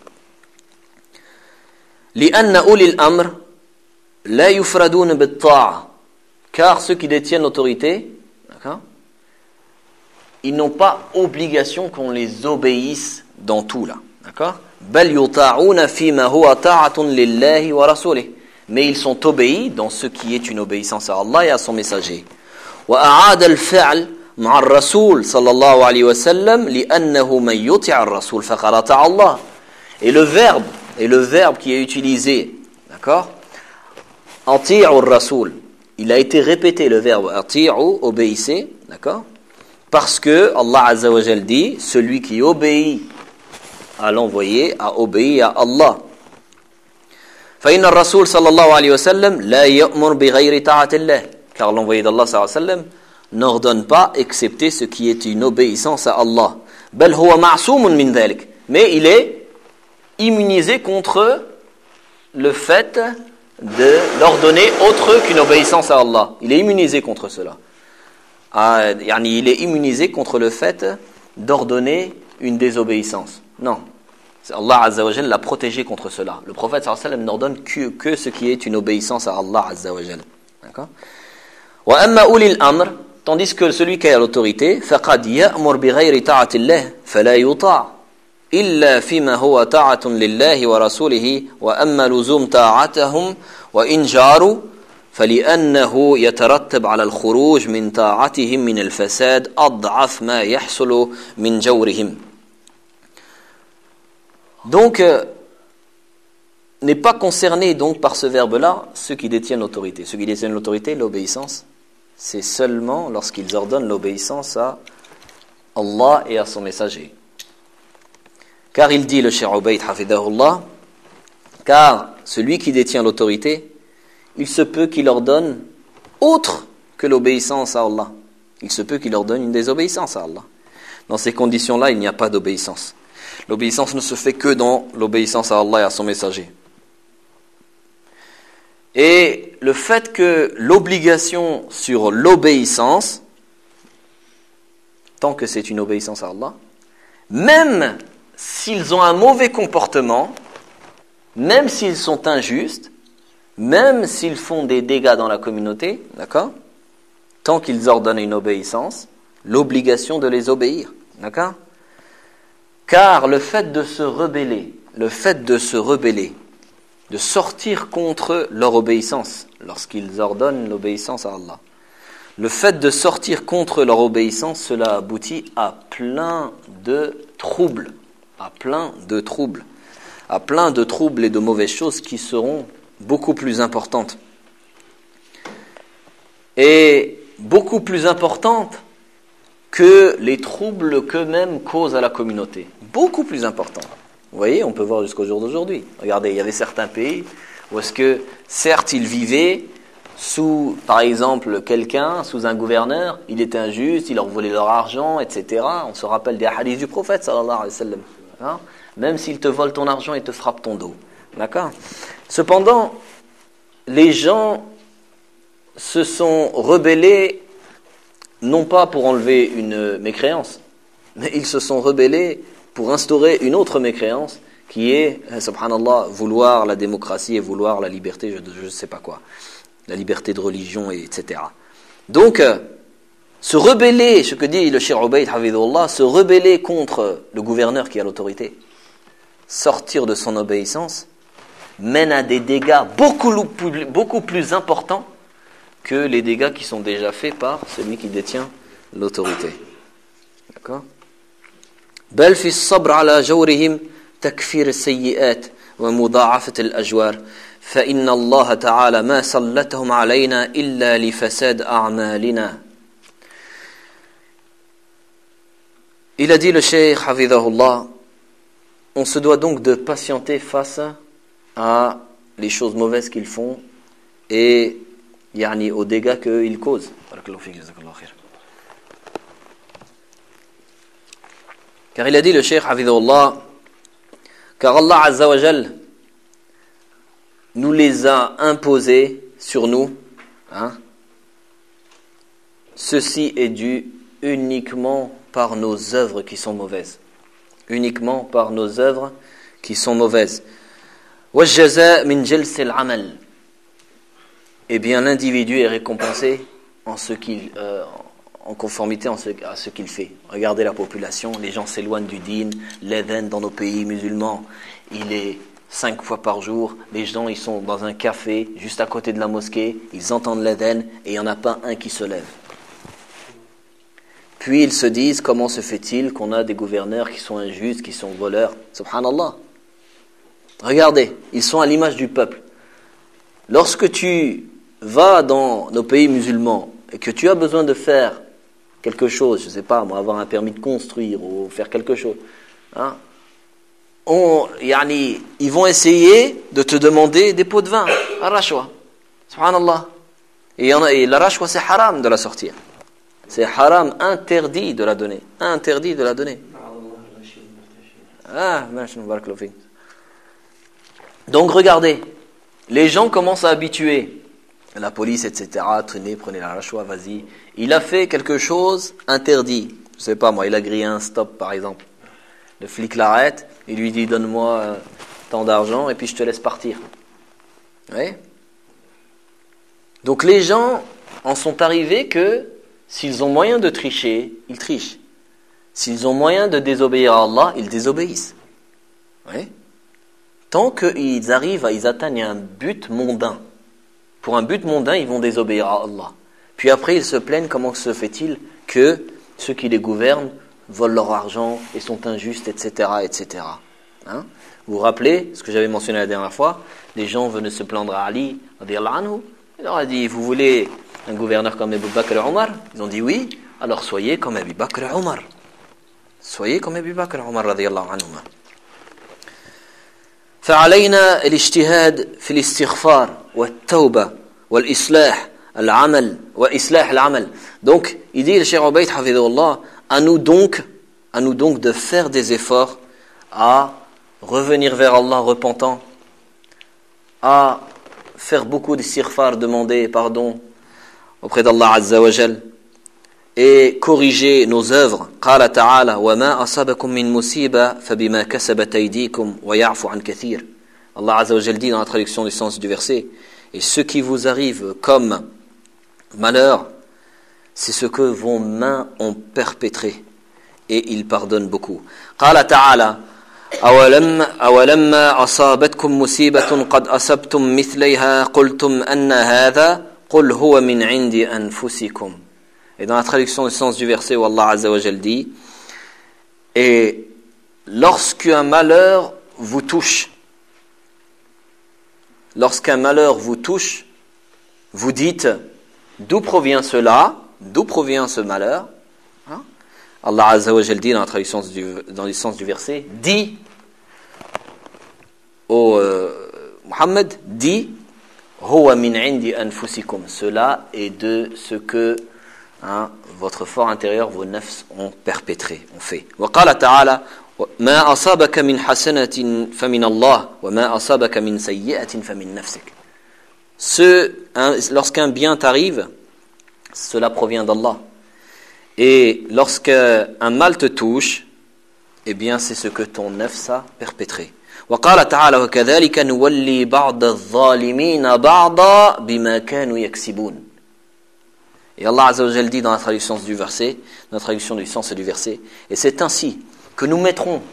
لأن أولي الأمر لا يفردون بالطاعة. Car ceux qui détiennent l'autorité, d'accord, ils n'ont pas obligation qu'on les obéisse dans tout là, d'accord? بل يطاعون فيما هو طاعة لله ورسوله. Mais ils sont obéis dans ce qui est une obéissance à Allah et à son messager. وأعاد الفعل مع الرسول صلى الله عليه وسلم لأنه من يطيع الرسول فقد أطاع الله. Et le verbe, et le verbe qui est utilisé, d'accord? أطيعوا الرسول. Il a été répété le verbe أطيعوا, obéissez, d'accord? Parce que Allah Azza wa Jal dit, celui qui obéit à l'envoyé a obéi à Allah. فإن الرسول صلى الله عليه وسلم لا يأمر بغير طاعة الله. Car l'envoyé d'Allah صلى الله عليه وسلم n'ordonne pas excepté ce qui est une obéissance à Allah. بل هو معصوم من ذلك. Mais il est immunisé contre le fait de l'ordonner autre qu'une obéissance à Allah. Il est immunisé contre cela. Ah, il est immunisé contre le fait d'ordonner une désobéissance. Non. Allah Azza wa Jal l'a protégé contre cela. Le prophète sallallahu alayhi wa sallam n'ordonne que, que ce qui est une obéissance à Allah Azza wa Jal. D'accord? Wa amma ulil amr, tandis que celui qui a l'autorité, faqad ya'mur bi ghayri ta'ati Allah, fala yuta' illa fima huwa ta'atun lillahi wa rasulihi, wa amma luzum ta'atahum wa in jaru فلأنه يترتب على الخروج من طاعتهم من الفساد أضعف ما يحصل من جورهم. Donc, euh, n'est pas concerné donc par ce verbe-là ceux qui détiennent l'autorité. Ceux qui détiennent l'autorité, l'obéissance, c'est seulement lorsqu'ils ordonnent l'obéissance à Allah et à son messager. Car il dit le Cheikh Ubayd hafidahullah, car celui qui détient l'autorité, il se peut qu'il ordonne autre que l'obéissance à Allah. Il se peut qu'il ordonne une désobéissance à Allah. Dans ces conditions-là, il n'y a pas d'obéissance. L'obéissance ne se fait que dans l'obéissance à Allah et à son messager. Et le fait que l'obligation sur l'obéissance, tant que c'est une obéissance à Allah, même s'ils ont un mauvais comportement, même s'ils sont injustes, même s'ils font des dégâts dans la communauté, d'accord, tant qu'ils ordonnent une obéissance, l'obligation de les obéir, d'accord. Car le fait de se rebeller, le fait de se rebeller, de sortir contre leur obéissance, lorsqu'ils ordonnent l'obéissance à Allah, le fait de sortir contre leur obéissance, cela aboutit à plein de troubles, à plein de troubles, à plein de troubles et de mauvaises choses qui seront beaucoup plus importantes. Et beaucoup plus importantes que les troubles qu'eux-mêmes causent à la communauté. Beaucoup plus importants. Vous voyez, on peut voir jusqu'au jour d'aujourd'hui. Regardez, il y avait certains pays où est-ce que, certes, ils vivaient sous, par exemple, quelqu'un, sous un gouverneur, il était injuste, il leur volait leur argent, et cetera. On se rappelle des hadiths du prophète, sallallahu alayhi wa sallam. Hein? Même s'il te vole ton argent, il te frappe ton dos. D'accord ? Cependant, les gens se sont rebellés, non pas pour enlever une mécréance, mais ils se sont rebellés pour instaurer une autre mécréance, qui est, subhanallah, vouloir la démocratie et vouloir la liberté, je ne sais pas quoi, la liberté de religion, et cetera. Donc, se rebeller, ce que dit le Cheikh Ubayd hafidhullah, se rebeller contre le gouverneur qui a l'autorité, sortir de son obéissance, mène à des dégâts beaucoup, beaucoup plus importants que les dégâts qui sont déjà faits par celui qui détient l'autorité. D'accord ? بل في الصبر على جورهم تكفير السيئات ومضاعفة الأجوار فإن الله تعالى ما سلطهم علينا إلا لفساد أعمالنا. Il a dit le Cheikh hafidhahullah, on se doit donc de patienter face à les choses mauvaises qu'ils font et yani, aux dégâts qu'ils causent. Car il a dit le Cheikh hafidhahullah, car Allah Azza wa Jal nous les a imposés sur nous. Hein? Ceci est dû uniquement par nos œuvres qui sont mauvaises. Uniquement par nos œuvres qui sont mauvaises. وَالْجَزَاء مِنْ جَلْسِ الْعَمَلِ. Eh bien, l'individu est récompensé en ce qu'il, euh, en conformité en ce, à ce qu'il fait. Regardez la population, les gens s'éloignent du dîn, l'adhan dans nos pays musulmans, il est cinq fois par jour, les gens ils sont dans un café juste à côté de la mosquée, ils entendent l'adhan et il n'y en a pas un qui se lève. Puis ils se disent, comment se fait-il qu'on a des gouverneurs qui sont injustes, qui sont voleurs? Subhanallah. Regardez, ils sont à l'image du peuple. Lorsque tu vas dans nos pays musulmans et que tu as besoin de faire quelque chose, je ne sais pas, moi, avoir un permis de construire ou faire quelque chose, hein, on, yani, ils vont essayer de te demander des pots de vin, al-rashwa. Subhanallah. Et, y en a, et la rashwa, c'est haram de la sortir. C'est haram, interdit de la donner. Interdit de la donner. Ah, donc regardez, les gens commencent à habituer la police, et cetera. Tenez, prenez la rashwa, vas-y. Il a fait quelque chose interdit. Je sais pas moi, il a grillé un stop par exemple. Le flic l'arrête, il lui dit donne-moi euh, tant d'argent et puis je te laisse partir. Oui. Donc les gens en sont arrivés que s'ils ont moyen de tricher, ils trichent. S'ils ont moyen de désobéir à Allah, ils désobéissent. Oui. Tant qu'ils arrivent, à, ils atteignent un but mondain. Pour un but mondain, ils vont désobéir à Allah. Puis après, ils se plaignent comment se fait-il que ceux qui les gouvernent volent leur argent et sont injustes, et cetera, et cetera. Hein? Vous vous rappelez ce que j'avais mentionné la dernière fois? Les gens venaient se plaindre à Ali, radiyallahu anhu. Il leur a dit, vous voulez un gouverneur comme Abu Bakr et Omar? Ils ont dit oui, alors soyez comme Abu Bakr et Omar. Soyez comme Abu Bakr et Omar, radiyallahu anhuma. فعلينا الاجتهاد في الاستغفار والتوبة والإصلاح العمل وإصلاح العمل. Donc, il dit le Cheikh Ubayd hafidhahullah, à nous donc, à nous donc de faire des efforts à revenir vers Allah repentant, à faire beaucoup d'istighfar, demander pardon auprès d'Allah Azza wa Jal et corriger nos œuvres. قال تعالى وما أصابكم من مصيبة فبما كسبت أيديكم ويعفو عن كثير. Allah Azza wa Jal dit dans la traduction du sens du verset, et ce qui vous arrive comme malheur, c'est ce que vos mains ont perpétré, et il pardonne beaucoup. قال تعالى أولم أولما أصابتكم مصيبة قد أصبتم مثليها قلتم أن هذا قل هو من عند أنفسكم. Et dans la traduction du sens du verset où Allah Azza wa Jal dit, et lorsqu'un malheur vous touche, lorsqu'un malheur vous touche, vous dites d'où provient cela, d'où provient ce malheur. Hein? Allah Azza wa Jal dit dans la traduction du, dans le sens du verset, dit au euh, Muhammad, dit huwa min indi anfusikum, cela est de ce que hein, votre fort intérieur, vos nefs ont perpétré, ont fait. Wa qala ta'ala ma asabaka min hasanatin famin Allah wa ma asabaka min sayyi'atin famin nafsik. Ce, hein, lorsqu'un bien t'arrive, cela provient d'Allah. Et lorsqu'un mal te touche, eh bien c'est ce que ton nefs a perpétré. وقال تعالى وكذلك نولي بعض الظالمين بعضا بما كانوا يكسبون. Et Allah Azza wa Jal dit dans la traduction du verset, dans la traduction du sens du verset, et c'est ainsi que nous mettrons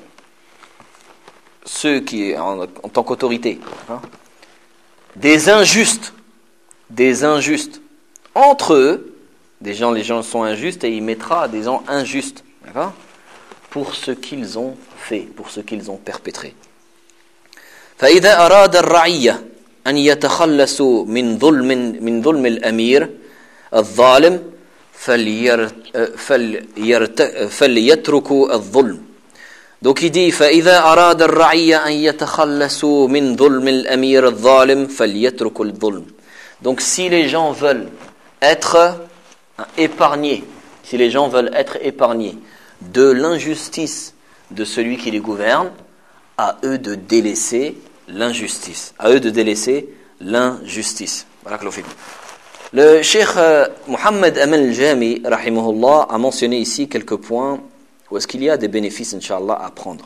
ceux qui en, en tant qu'autorité, hein, des injustes, des injustes entre eux, des gens, les gens sont injustes et il mettra des gens injustes, d'accord, pour ce qu'ils ont fait, pour ce qu'ils ont perpétré. فإذا أراد الرعية أن يتخلصوا من ظلم من ظلم الأمير الظالم فليتركوا الظلم. Donc il dit فإذا أراد الرعية أن يتخلصوا من ظلم الأمير الظالم فليتركوا الظلم. Donc si les gens veulent être épargnés, si les gens veulent être épargnés de l'injustice de celui qui les gouverne, à eux de délaisser l'injustice, à eux de délaisser l'injustice. Le Cheikh Mohammed Aman al-Jami, rahimahullah, a mentionné ici quelques points où est-ce qu'il y a des bénéfices, Inch'Allah, à prendre.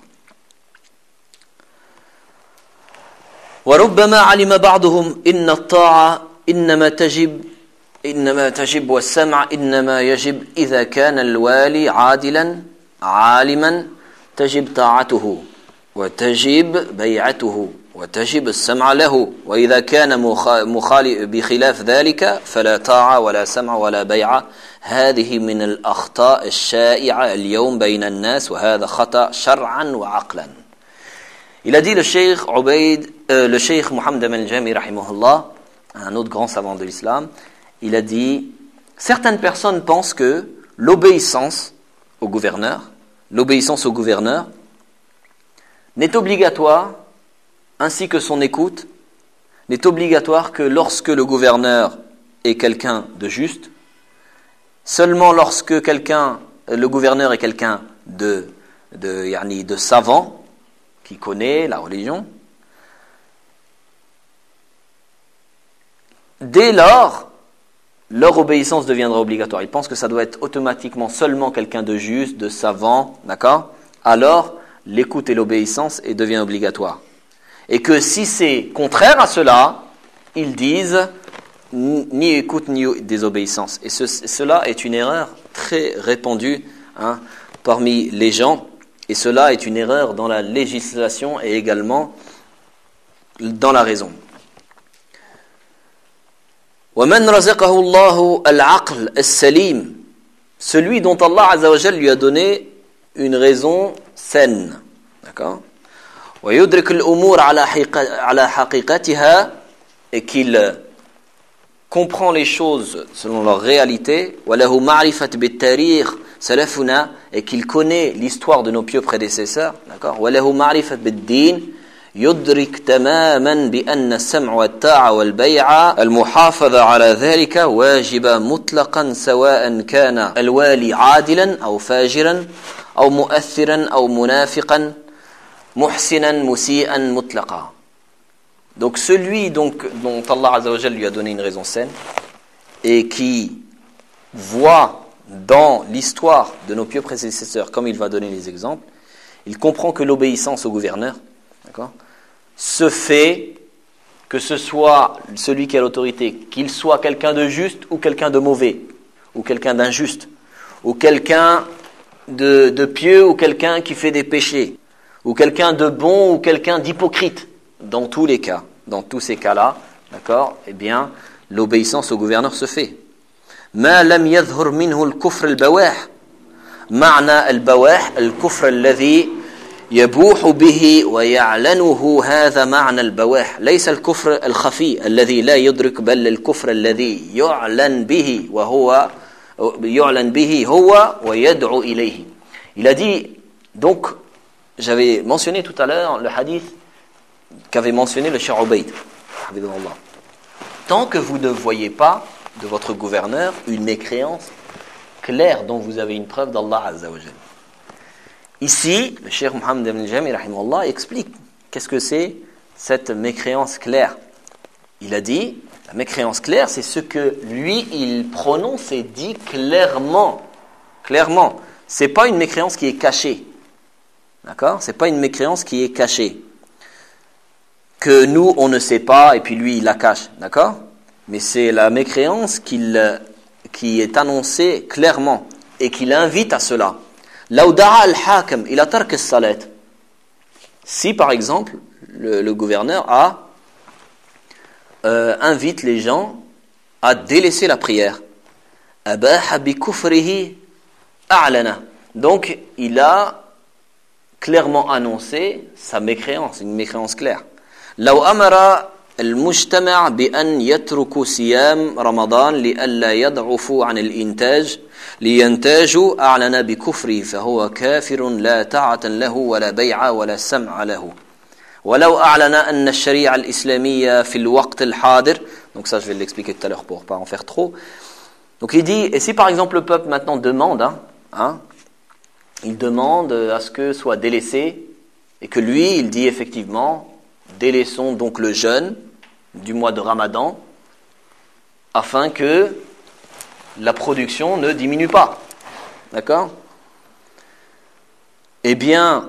وربما علم بعضهم إن الطاعة إنما تجب إنما تجب والسمع إنما يجب إذا كان الوالي عادلا عالما تجب طاعته وتجب بيعته وتجب السمع له وإذا كان مخالف بخلاف ذلك فلا طاعة ولا سمع ولا بيعة. هذه من الأخطاء الشائعة اليوم بين الناس وهذا خطأ شرعا وعقلا. Il a dit le Cheikh Ubayd, euh, le Cheikh Mohammed Aman al-Jami rahimahullah, un autre grand savant de l'islam, il a dit certaines personnes pensent que l'obéissance au gouverneur, l'obéissance au gouverneur n'est obligatoire, ainsi que son écoute, n'est obligatoire que lorsque le gouverneur est quelqu'un de juste, seulement lorsque quelqu'un, le gouverneur est quelqu'un de, de, yani de savant, qui connaît la religion. Dès lors, leur obéissance deviendra obligatoire. Ils pensent que ça doit être automatiquement seulement quelqu'un de juste, de savant, d'accord ? Alors, l'écoute et l'obéissance et devient obligatoire. Et que si c'est contraire à cela, ils disent ni écoute ni désobéissance. Et ce, cela est une erreur très répandue hein, parmi les gens. Et cela est une erreur dans la législation et également dans la raison. وَمَنْ رَزَقَهُ اللَّهُ الْعَقْلَ السَّلِيمِ, celui dont Allah Azza wa Jal lui a donné une raison saine, d'accord, وَيُدْرِكُ الْأُمُورَ عَلَى حَقِيقَتِهَا, et qu'il comprend les choses selon leur réalité, وَلَهُ مَعْرِفَةٌ بِالتَّارِيخِ سَلَفُنَا, et qu'il connaît l'histoire de nos pieux prédécesseurs, d'accord, وَلَهُ مَعْرِفَةٌ بِالدِّينِ يدرك تماما بأن السمع والطاعة والبيع المحافظة على ذلك واجبة مطلقا سواء كان الوالي عادلا أو فاجرا أو مؤثرا أو منافقا محسنا مسيئا مطلقا. Donc celui donc, dont Allah Azza wa Jal lui a donné une raison saine et qui voit dans l'histoire de nos pieux prédécesseurs, comme il va donner les exemples, il comprend que l'obéissance au gouverneur, d'accord, se fait, que ce soit celui qui a l'autorité, qu'il soit quelqu'un de juste ou quelqu'un de mauvais, ou quelqu'un d'injuste, ou quelqu'un de, de pieux ou quelqu'un qui fait des péchés, ou quelqu'un de bon ou quelqu'un d'hypocrite. Dans tous les cas, dans tous ces cas-là, d'accord, eh bien, l'obéissance au gouverneur se fait. ما لم يظهر منه الكفر البواح, معنى البواح الكفر الذي يبوح به ويعلنه, هذا معنى البواح, ليس الكفر الخفي الذي لا يدرك, بل الكفر الذي يعلن به وهو يعلن به هو ويدعو إليه. Il a dit, donc, j'avais mentionné tout à l'heure le hadith qu'avait mentionné le Cheikh Ubayd. Tant que vous ne voyez pas de votre gouverneur une mécréance claire dont vous avez une preuve d'Allah Azza wa Jal. Ici, le Cheikh Mohammed ibn Jami rahimahullah explique qu'est-ce que c'est cette mécréance claire. Il a dit, la mécréance claire, c'est ce que lui, il prononce et dit clairement. Clairement. C'est pas une mécréance qui est cachée. D'accord ? C'est pas une mécréance qui est cachée. Que nous, on ne sait pas, et puis lui, il la cache. D'accord ? Mais c'est la mécréance qu'il, qui est annoncée clairement, et qu'il invite à cela. لو دعا الحاكم إلى ترك الصلاة, si par exemple le, le gouverneur a euh, invite les gens à délaisser la prière, أباح بكفره أعلن, donc il a clairement annoncé sa mécréance, une mécréance claire. لو أمر المجتمع بأن يتركوا صيام رمضان لئلا يضعفوا عن الإنتاج لينتاجوا أعلن بكفره فهو كافر لا طاعة له ولا بيع ولا سمع له ولو أعلن أن الشريعة الإسلامية في الوقت الحاضر. Donc ça je vais l'expliquer tout à l'heure pour pas en faire trop. Donc il dit, et si par exemple le peuple maintenant demande, hein, hein, il demande à ce que soit délaissé, et que lui il dit effectivement, délaissons donc le jeûne du mois de Ramadan afin que la production ne diminue pas. D'accord ? Eh bien,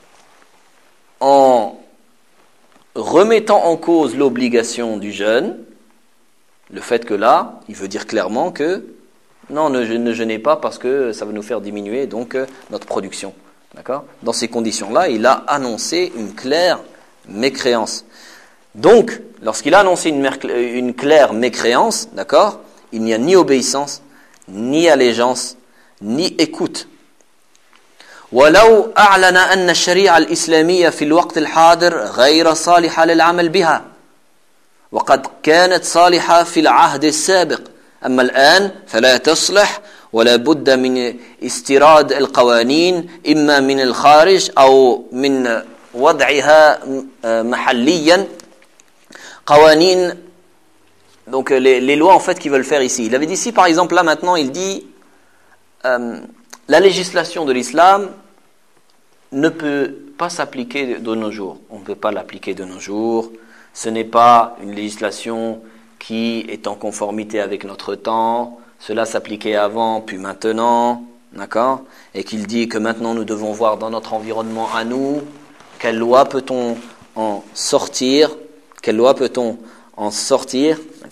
en remettant en cause l'obligation du jeûne, le fait que là, il veut dire clairement que non, ne, ne jeûnez pas parce que ça va nous faire diminuer donc notre production. D'accord ? Dans ces conditions-là, il a annoncé une claire mécréance. Donc, lorsqu'il a annoncé une, une claire mécréance, d'accord, il n'y a ni obéissance, ni allégeance, ni écoute. ولو أعلن أن الشريعة الإسلامية في الوقت الحاضر غير صالحة للعمل بها وقد كانت صالحة في العهد السابق أما الآن فلا تصلح ولا بد من استيراد القوانين إما من الخارج أو من وضعها محليا قوانين. Donc les, les lois en fait qu'ils veulent faire ici. Il avait dit ici par exemple là maintenant il dit euh, la législation de l'islam ne peut pas s'appliquer de nos jours. On ne peut pas l'appliquer de nos jours. Ce n'est pas une législation qui est en conformité avec notre temps. Cela s'appliquait avant puis maintenant, d'accord ? Et qu'il dit que maintenant nous devons voir dans notre environnement à nous quelle loi peut-on en sortir, quelle loi peut-on en sortir, d'accord ?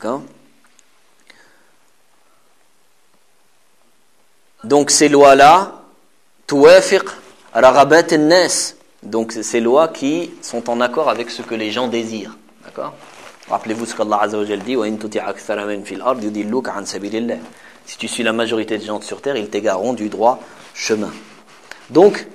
Donc ces lois-là, tuwafiq raghabat an-nas. Donc ces lois qui sont en accord avec ce que les gens désirent, d'accord ? Rappelez-vous ce qu'Allah Azza wa Jalla dit, wa in tuti' akthara man fil ard yudilluka an sabilillah. Si tu suis la majorité des gens sur terre, ils t'égareront du droit chemin. Donc,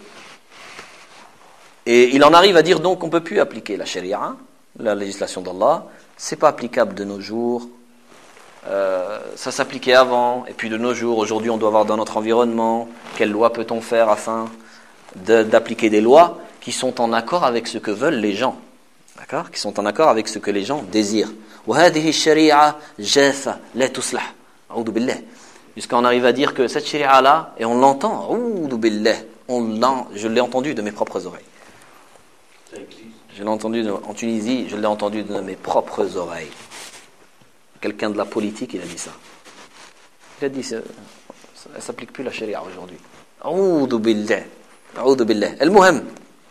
et il en arrive à dire donc qu'on ne peut plus appliquer la sharia, la législation d'Allah, c'est pas applicable de nos jours, euh, ça s'appliquait avant, et puis de nos jours, aujourd'hui on doit voir dans notre environnement, quelle loi peut-on faire afin de, d'appliquer des lois qui sont en accord avec ce que veulent les gens, d'accord ? Qui sont en accord avec ce que les gens désirent. وَهَذِهِ الشَّرِيعَةِ جَافَةٌ لَا تُصْلَحُ أعوذ بالله. Jusqu'à on arrive à dire que cette sharia-là, et on l'entend, أعوذ بالله, on l'en, je l'ai entendu de mes propres oreilles. Je l'ai entendu en Tunisie, je l'ai entendu de mes propres oreilles. Quelqu'un de la politique, il a dit ça. Il a dit, ça ne s'applique plus la sharia aujourd'hui. A'oudou billah. A'oudou billah. Al-Muhim.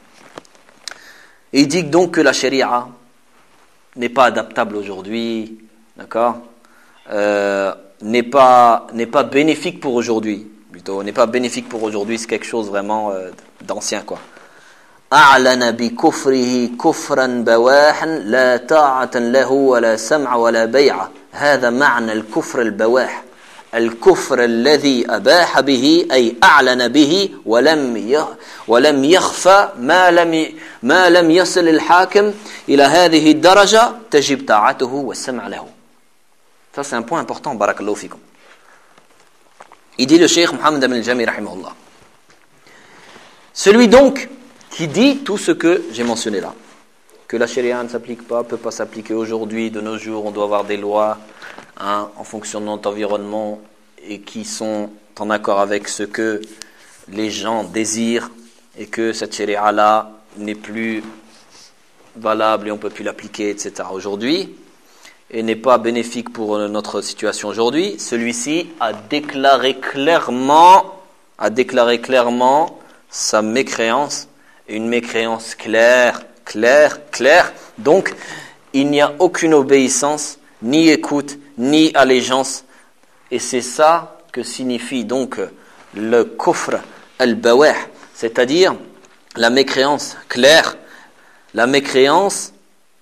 Il dit donc que la sharia n'est pas adaptable aujourd'hui, d'accord, euh, n'est pas, n'est pas bénéfique pour aujourd'hui. Plutôt, n'est pas bénéfique pour aujourd'hui, c'est quelque chose vraiment euh, d'ancien, quoi. أعلن بكفره كفرا بواحا لا طاعة له ولا سمع ولا بيعة. هذا معنى الكفر البواح. الكفر الذي أباح به أي أعلن به ولم ولم يخفى ما لم ما لم يصل الحاكم إلى هذه الدرجة تجب طاعته والسمع له. Ça c'est un point important. Barakallahu fikum. Il dit le Cheikh Mohammed Ibn al-Jami rahimahullah. Celui donc qui dit tout ce que j'ai mentionné là, que la sharia ne s'applique pas, ne peut pas s'appliquer aujourd'hui, de nos jours, on doit avoir des lois hein, en fonction de notre environnement et qui sont en accord avec ce que les gens désirent et que cette sharia-là n'est plus valable et on ne peut plus l'appliquer, et cetera aujourd'hui, et n'est pas bénéfique pour notre situation aujourd'hui, celui-ci a déclaré clairement, a déclaré clairement sa mécréance, une mécréance claire, claire, claire. Donc, il n'y a aucune obéissance, ni écoute, ni allégeance. Et c'est ça que signifie donc le kufr al-bawah, c'est-à-dire la mécréance claire, la mécréance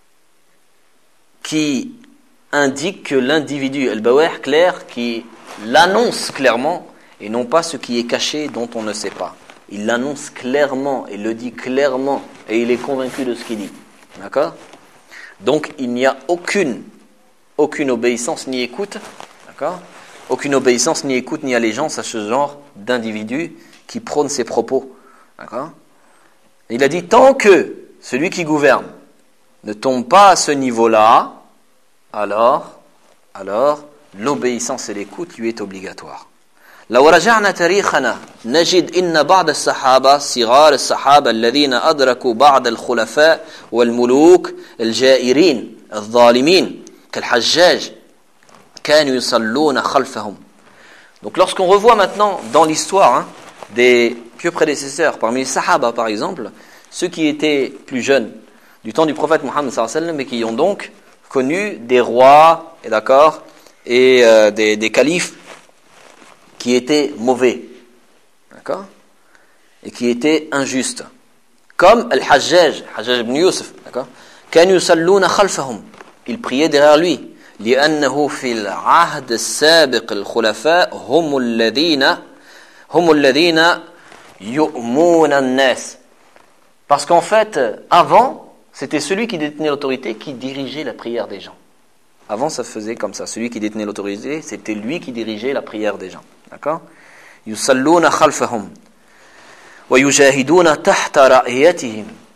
qui indique que l'individu, al-bawah clair, qui l'annonce clairement, et non pas ce qui est caché dont on ne sait pas. Il l'annonce clairement, il le dit clairement, et il est convaincu de ce qu'il dit. D'accord ? Donc, il n'y a aucune, aucune obéissance ni écoute, d'accord ? Aucune obéissance ni écoute ni allégeance à ce genre d'individu qui prône ses propos. D'accord ? Il a dit, tant que celui qui gouverne ne tombe pas à ce niveau-là, alors, alors, l'obéissance et l'écoute lui est obligatoire. لو رجعنا تاريخنا نجد إن بعض الصحابة صغار الصحابة الذين أدركوا بعض الخلفاء والملوك الجائرين الظالمين كالحجاج كانوا يصلون خلفهم. Donc lorsqu'on revoit maintenant dans l'histoire hein, des pieux prédécesseurs, parmi les sahaba par exemple, ceux qui étaient plus jeunes du temps du prophète Mohammed sallallahu alayhi wa sallam, mais qui ont donc connu des rois et d'accord et euh, des, des califes qui étaient mauvais, d'accord, et qui étaient injustes, comme Al-Hajjaj, Hajjaj ibn Yusuf, d'accord, كانوا يصلون خلفهم, ils priaient derrière lui, لأنه في العهد السابق الخلفاء هم الذين هم الذين يؤمون الناس, parce qu'en fait, avant, c'était celui qui détenait l'autorité qui dirigeait la prière des gens. Avant, ça faisait comme ça. Celui qui détenait l'autorité, c'était lui qui dirigeait la prière des gens. D'accord ? يُصَلُّونَ خَلْفَهُمْ وَيُجَاهِدُونَ تَحْتَ رَأْيَتِهِمْ.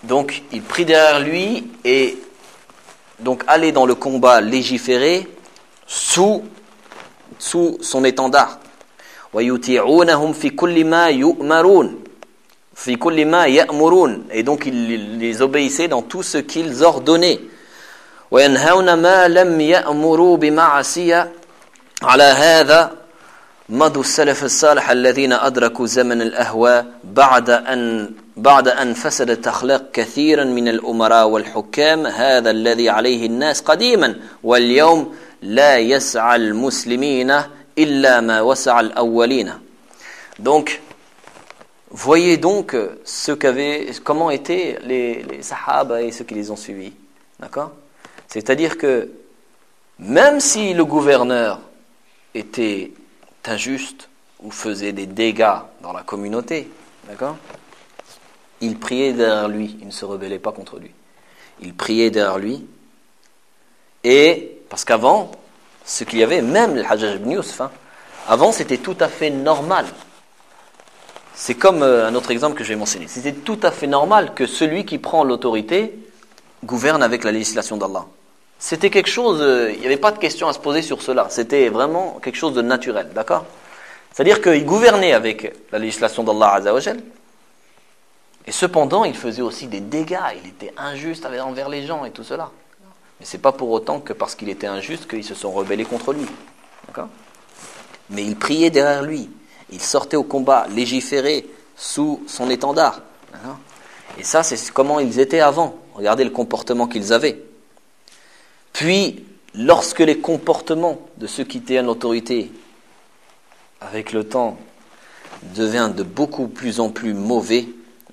donc il prit derrière lui et donc allait dans le combat légiféré sous, sous son étendard. وَيُطِيعُونَهُمْ فِي كُلِّ مَا يُؤْمَرُونَ فِي كُلِّ مَا يَأْمُرُونَ. Et donc il les obéissait dans tout ce qu'ils ordonnaient. وَيَنْهَوْنَ مَا لَمْ يَأْمُرُوا بِمَعْصِيَةٍ. على هذا مضوا السلف الصالح الذين أدركوا زمن الأهواء بعد أن بعد أن فسدت أخلاق كثيرا من الأمراء والحكام هذا الذي عليه الناس قديما واليوم لا يسعى المسلمين إلا ما وسع الأولين. Donc, voyez donc ce qu'avaient, comment étaient les, les sahaba et ceux qui les ont suivis. D'accord ? C'est-à-dire que même si le gouverneur était injuste ou faisait des dégâts dans la communauté, d'accord ? Il priait derrière lui, il ne se rebellait pas contre lui. Il priait derrière lui, et parce qu'avant, ce qu'il y avait, même le Hajjaj ibn Yusuf, hein, avant c'était tout à fait normal. C'est comme euh, un autre exemple que je vais mentionner. C'était tout à fait normal que celui qui prend l'autorité gouverne avec la législation d'Allah. C'était quelque chose, euh, il n'y avait pas de question à se poser sur cela. C'était vraiment quelque chose de naturel, d'accord ? C'est-à-dire qu'il gouvernait avec la législation d'Allah Azza wa Jal, et cependant il faisait aussi des dégâts, il était injuste envers les gens et tout cela. Mais ce n'est pas pour autant que parce qu'il était injuste qu'ils se sont rebellés contre lui, d'accord ? Mais il priait derrière lui, il sortait au combat, légiférait sous son étendard, d'accord ? Et ça c'est comment ils étaient avant, regardez le comportement qu'ils avaient. Puis, lorsque les comportements de ceux qui étaient en autorité, avec le temps, deviennent de beaucoup plus en plus mauvais, d'accord ?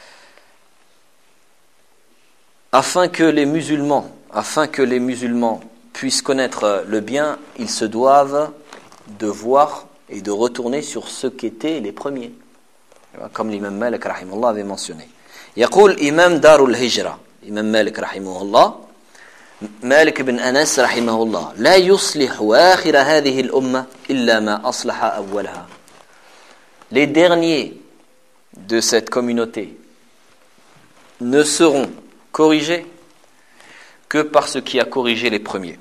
Afin que les musulmans, afin que les musulmans puissent connaître le bien, ils se doivent de voir et de retourner sur ce qu'étaient les premiers, comme l'imam Malik rahimahullah avait mentionné. يقول إمام دار الهجرة إمام مالك رحمه الله مالك بن أنس رحمه الله لا يصلح آخر هذه الأمة إلا ما أصلح أولها. Les derniers de cette communauté ne seront corrigés que par ce qui a corrigé les premiers.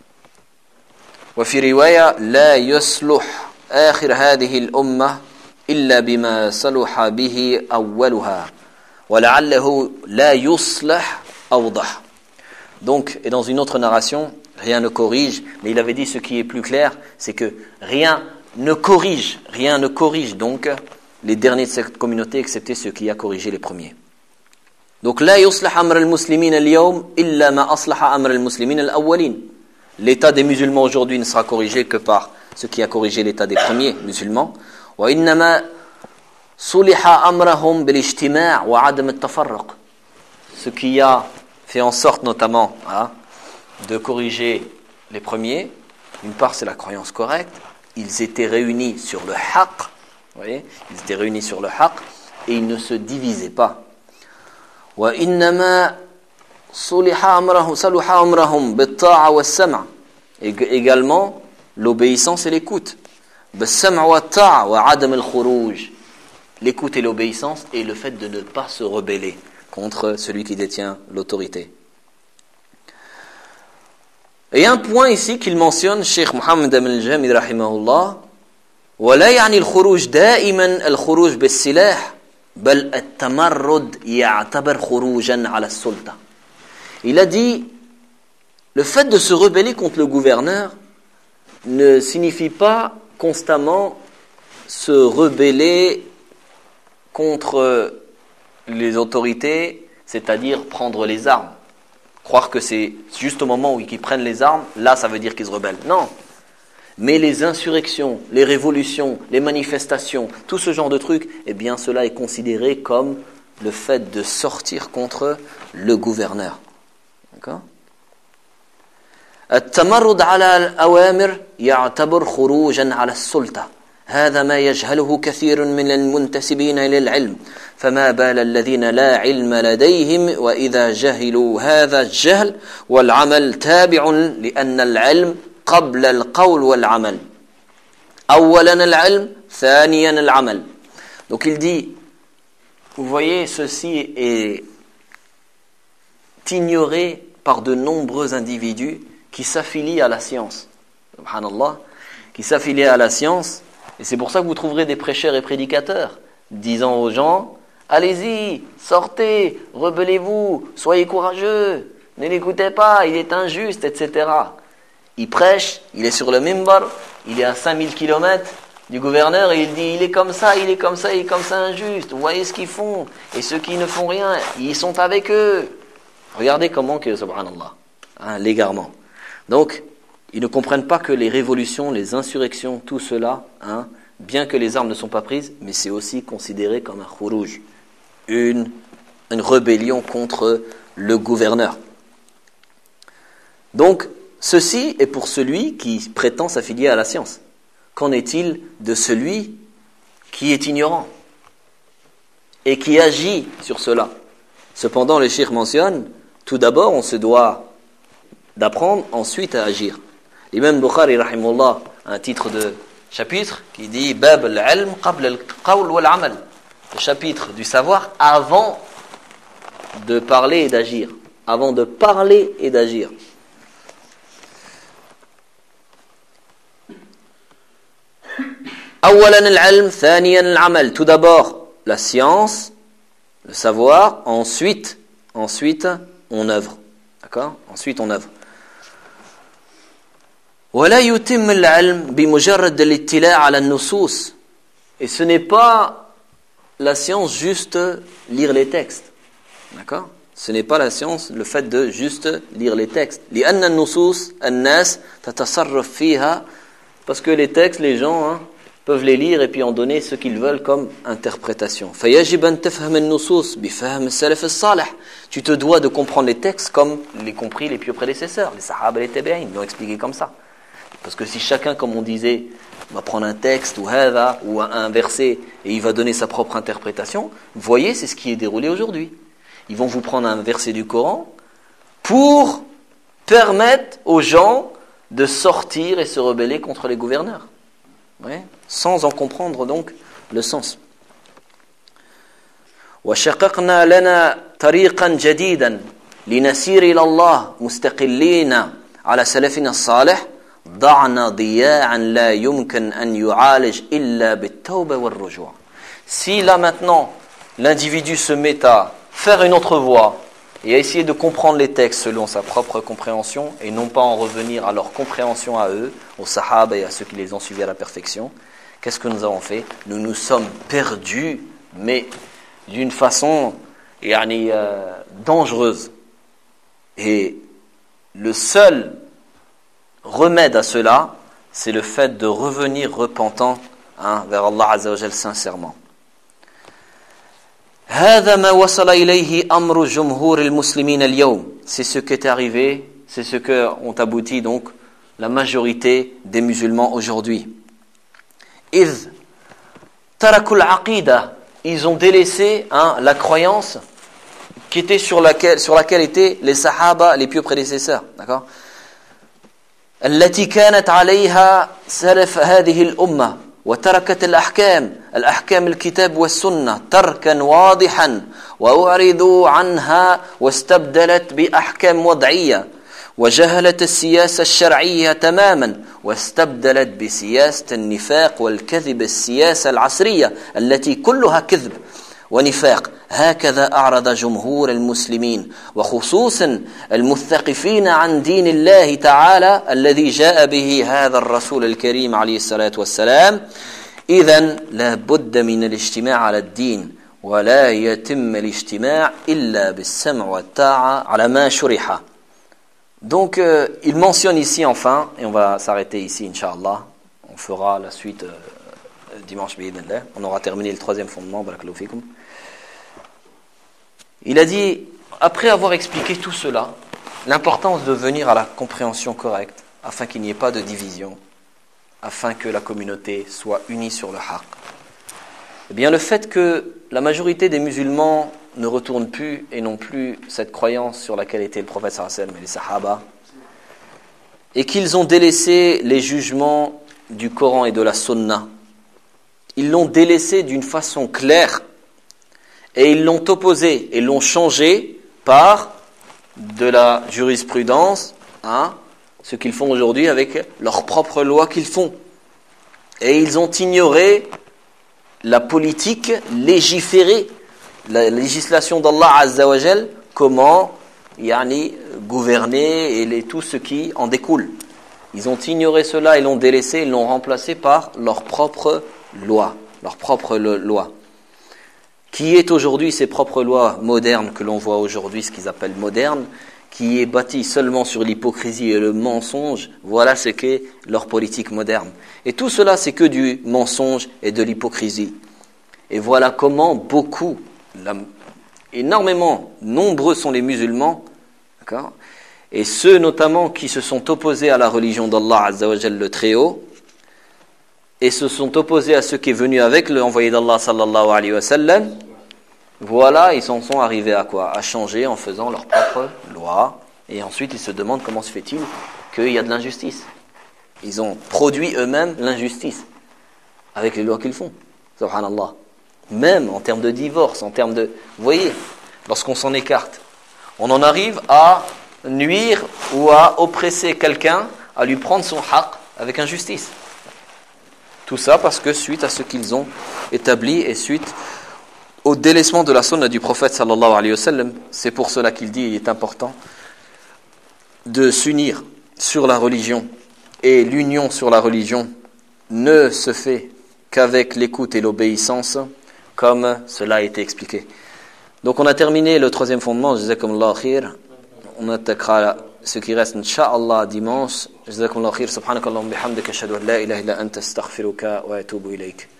وفي رواية لا يصلح آخر هذه الأمة إلا بما صلح به أولها ولعله لا يصلح أوضح. Donc, et dans une autre narration, rien ne corrige, mais il avait dit ce qui est plus clair, c'est que rien ne corrige, rien ne corrige donc les derniers de cette communauté, excepté ceux qui a corrigé les premiers. Donc, لا يصلح أمر المسلمين اليوم إلا ما أصلح أمر المسلمين الأولين. L'état des musulmans aujourd'hui ne sera corrigé que par ce qui a corrigé l'état des premiers musulmans. وإنما صلح أمرهم بالاجتماع وعدم التفرق. Ce qui a fait en sorte notamment hein, de corriger les premiers. Une part, c'est la croyance correcte. Ils étaient réunis sur le haqq. Vous voyez, ils étaient réunis sur le haqq et ils ne se divisaient pas. وإنما صلح أمرهم صلح أمرهم بالطاعة والسمع. Également, l'obéissance et l'écoute. بالسمع والطاعة وعدم الخروج. L'écoute et l'obéissance et le fait de ne pas se rebeller contre celui qui détient l'autorité. Et un point ici qu'il mentionne, Cheikh Mohammed Ibn al-Jamid rahimahullah, ولا يعني الخروج دائما الخروج بالسلاح بل التمرد يعتبر خروجا على السلطة. Il a dit, le fait de se rebeller contre le gouverneur ne signifie pas constamment se rebeller contre les autorités, c'est-à-dire prendre les armes. Croire que c'est juste au moment où ils prennent les armes, là ça veut dire qu'ils se rebellent. Non. Mais les insurrections, les révolutions, les manifestations, tout ce genre de trucs, eh bien cela est considéré comme le fait de sortir contre le gouverneur. D'accord ? التمرد على الأوامر يعتبر خروجا على السلطة. هذا ما يجهله كثير من المنتسبين للعلم فما بال الذين لا علم لديهم وإذا جهلوا هذا الجهل والعمل تابع لأن العلم قبل القول والعمل أولا العلم ثانيا العمل. Donc il dit, vous voyez, ceci est ignoré par de nombreux individus qui s'affilient à la science. Subhanallah, qui s'affilient à la science. Et c'est pour ça que vous trouverez des prêcheurs et prédicateurs disant aux gens, allez-y, sortez, rebellez-vous, soyez courageux, ne l'écoutez pas, il est injuste, et cetera. Il prêche, il est sur le mimbar, il est à cinq mille kilomètres du gouverneur et il dit, il est comme ça, il est comme ça, il est comme ça injuste, vous voyez ce qu'ils font. Et ceux qui ne font rien, ils sont avec eux. Regardez comment que, subhanallah, hein, l'égarement. Donc, ils ne comprennent pas que les révolutions, les insurrections, tout cela, hein, bien que les armes ne sont pas prises, mais c'est aussi considéré comme un khurouj, une, une rébellion contre le gouverneur. Donc, ceci est pour celui qui prétend s'affilier à la science. Qu'en est-il de celui qui est ignorant et qui agit sur cela? Cependant, le cheikh mentionne, tout d'abord, on se doit d'apprendre, ensuite à agir. L'imam Bukhari, rahimahullah, a un titre de chapitre qui dit « Bab al-ilm qabla al-qawl wal-amal » le chapitre du savoir avant de parler et d'agir. Avant de parler et d'agir. أولاً العلم ثانياً العمل. Tout d'abord la science, le savoir, ensuite, ensuite on œuvre. D'accord? Ensuite on œuvre. ولا يتم العلم بمجرد الاطلاع على النصوص. Et ce n'est pas la science juste lire les textes. D'accord? Ce n'est pas la science le fait de juste lire les textes. لأن النصوص الناس تتصرف فيها, parce que les textes, les gens hein, peuvent les lire et puis en donner ce qu'ils veulent comme interprétation. فيجب أن تفهم النصوص بفهم السلف الصالح. Tu te dois de comprendre les textes comme les compris les pieux prédécesseurs, les sahaba et les tabi'in, ils l'ont expliqué comme ça. Parce que si chacun, comme on disait, va prendre un texte ou hadha, ou un verset et il va donner sa propre interprétation, vous voyez, c'est ce qui est déroulé aujourd'hui. Ils vont vous prendre un verset du Coran pour permettre aux gens de sortir et se rebeller contre les gouverneurs. Ouais, sans en comprendre donc le sens. وشققنا لنا طريقا جديدا لنسير إلى الله مستقلين على سلفنا الصالح ضعنا ضياعا لا يمكن أن يعالج إلا بالتوبة والرجوع. Si là maintenant l'individu se met à faire une autre voie et à essayer de comprendre les textes selon sa propre compréhension et non pas en revenir à leur compréhension à eux, aux sahaba et à ceux qui les ont suivis à la perfection, qu'est-ce que nous avons fait? Nous nous sommes perdus, mais d'une façon yani, euh, dangereuse. Et le seul remède à cela, c'est le fait de revenir repentant hein, vers Allah Azza wa Jal sincèrement. هذا ما وصل إليه أمر جمهور المسلمين اليوم. C'est ce qui est arrivé, c'est ce que ont abouti donc la majorité des musulmans aujourd'hui. إذ تركوا العقيدة. Ils ont délaissé hein, la croyance qui était sur laquelle, sur laquelle étaient les sahaba, les pieux prédécesseurs. D'accord? التي كانت عليها سلف هذه الأمة وتركت الأحكام الأحكام الكتاب والسنة تركا واضحا وأعرضوا عنها واستبدلت بأحكام وضعية وجهلت السياسة الشرعية تماما واستبدلت بسياسة النفاق والكذب السياسة العصرية التي كلها كذب ونفاق. هكذا أعرض جمهور المسلمين وخصوصا المثقفين عن دين الله تعالى الذي جاء به هذا الرسول الكريم عليه الصلاة والسلام. إذن لا بد من الاجتماع على الدين ولا يتم الاجتماع إلا بالسمع والطاعة على ما شرح. Donc euh, il mentionne ici enfin, et on va s'arrêter ici Inch'Allah, on fera la suite euh, dimanche bi'idhnillah, on aura terminé le troisième fondement, barakallahu fikum. Il a dit, après avoir expliqué tout cela, l'importance de venir à la compréhension correcte, afin qu'il n'y ait pas de division, afin que la communauté soit unie sur le haqq. Eh bien, le fait que la majorité des musulmans ne retournent plus et n'ont plus cette croyance sur laquelle était le prophète sallallahu alayhi wa sallam et les sahaba, et qu'ils ont délaissé les jugements du Coran et de la Sunna, ils l'ont délaissé d'une façon claire, et ils l'ont opposé et l'ont changé par de la jurisprudence, hein, ce qu'ils font aujourd'hui avec leurs propres lois qu'ils font. Et ils ont ignoré la politique légiférée, la législation d'Allah Azza wa Jal, comment yani, gouverner et les, tout ce qui en découle. Ils ont ignoré cela, ils l'ont délaissé, ils l'ont remplacé par leur propre loi, leur propre loi. Qui est aujourd'hui ces propres lois modernes que l'on voit aujourd'hui, ce qu'ils appellent modernes, qui est bâti seulement sur l'hypocrisie et le mensonge, voilà ce qu'est leur politique moderne. Et tout cela, c'est que du mensonge et de l'hypocrisie. Et voilà comment beaucoup, la, énormément, nombreux sont les musulmans, d'accord, et ceux notamment qui se sont opposés à la religion d'Allah Azza wa Jal, le Très-Haut, et se sont opposés à ce qui est venu avec l'envoyé d'Allah sallallahu alayhi wa sallam, voilà, ils en sont arrivés à quoi? À changer en faisant leur propre loi. Et ensuite, ils se demandent comment se fait-il qu'il y a de l'injustice. Ils ont produit eux-mêmes l'injustice avec les lois qu'ils font. Subhanallah. Même en termes de divorce, en termes de... Vous voyez, lorsqu'on s'en écarte, on en arrive à nuire ou à oppresser quelqu'un, à lui prendre son haqq avec injustice. Tout ça parce que suite à ce qu'ils ont établi et suite au délaissement de la sunna du prophète sallallahu alayhi wa sallam, c'est pour cela qu'il dit il est important de s'unir sur la religion. Et l'union sur la religion ne se fait qu'avec l'écoute et l'obéissance, comme cela a été expliqué. Donc on a terminé le troisième fondement, jazakumullahu khir. On attaquera ce qui reste, incha'Allah, dimanche. Jazakumullahu khir, subhanakallahumma bihamdika, ashhadu an la ilaha illa anta, astaghfiruka wa atubu ilayk.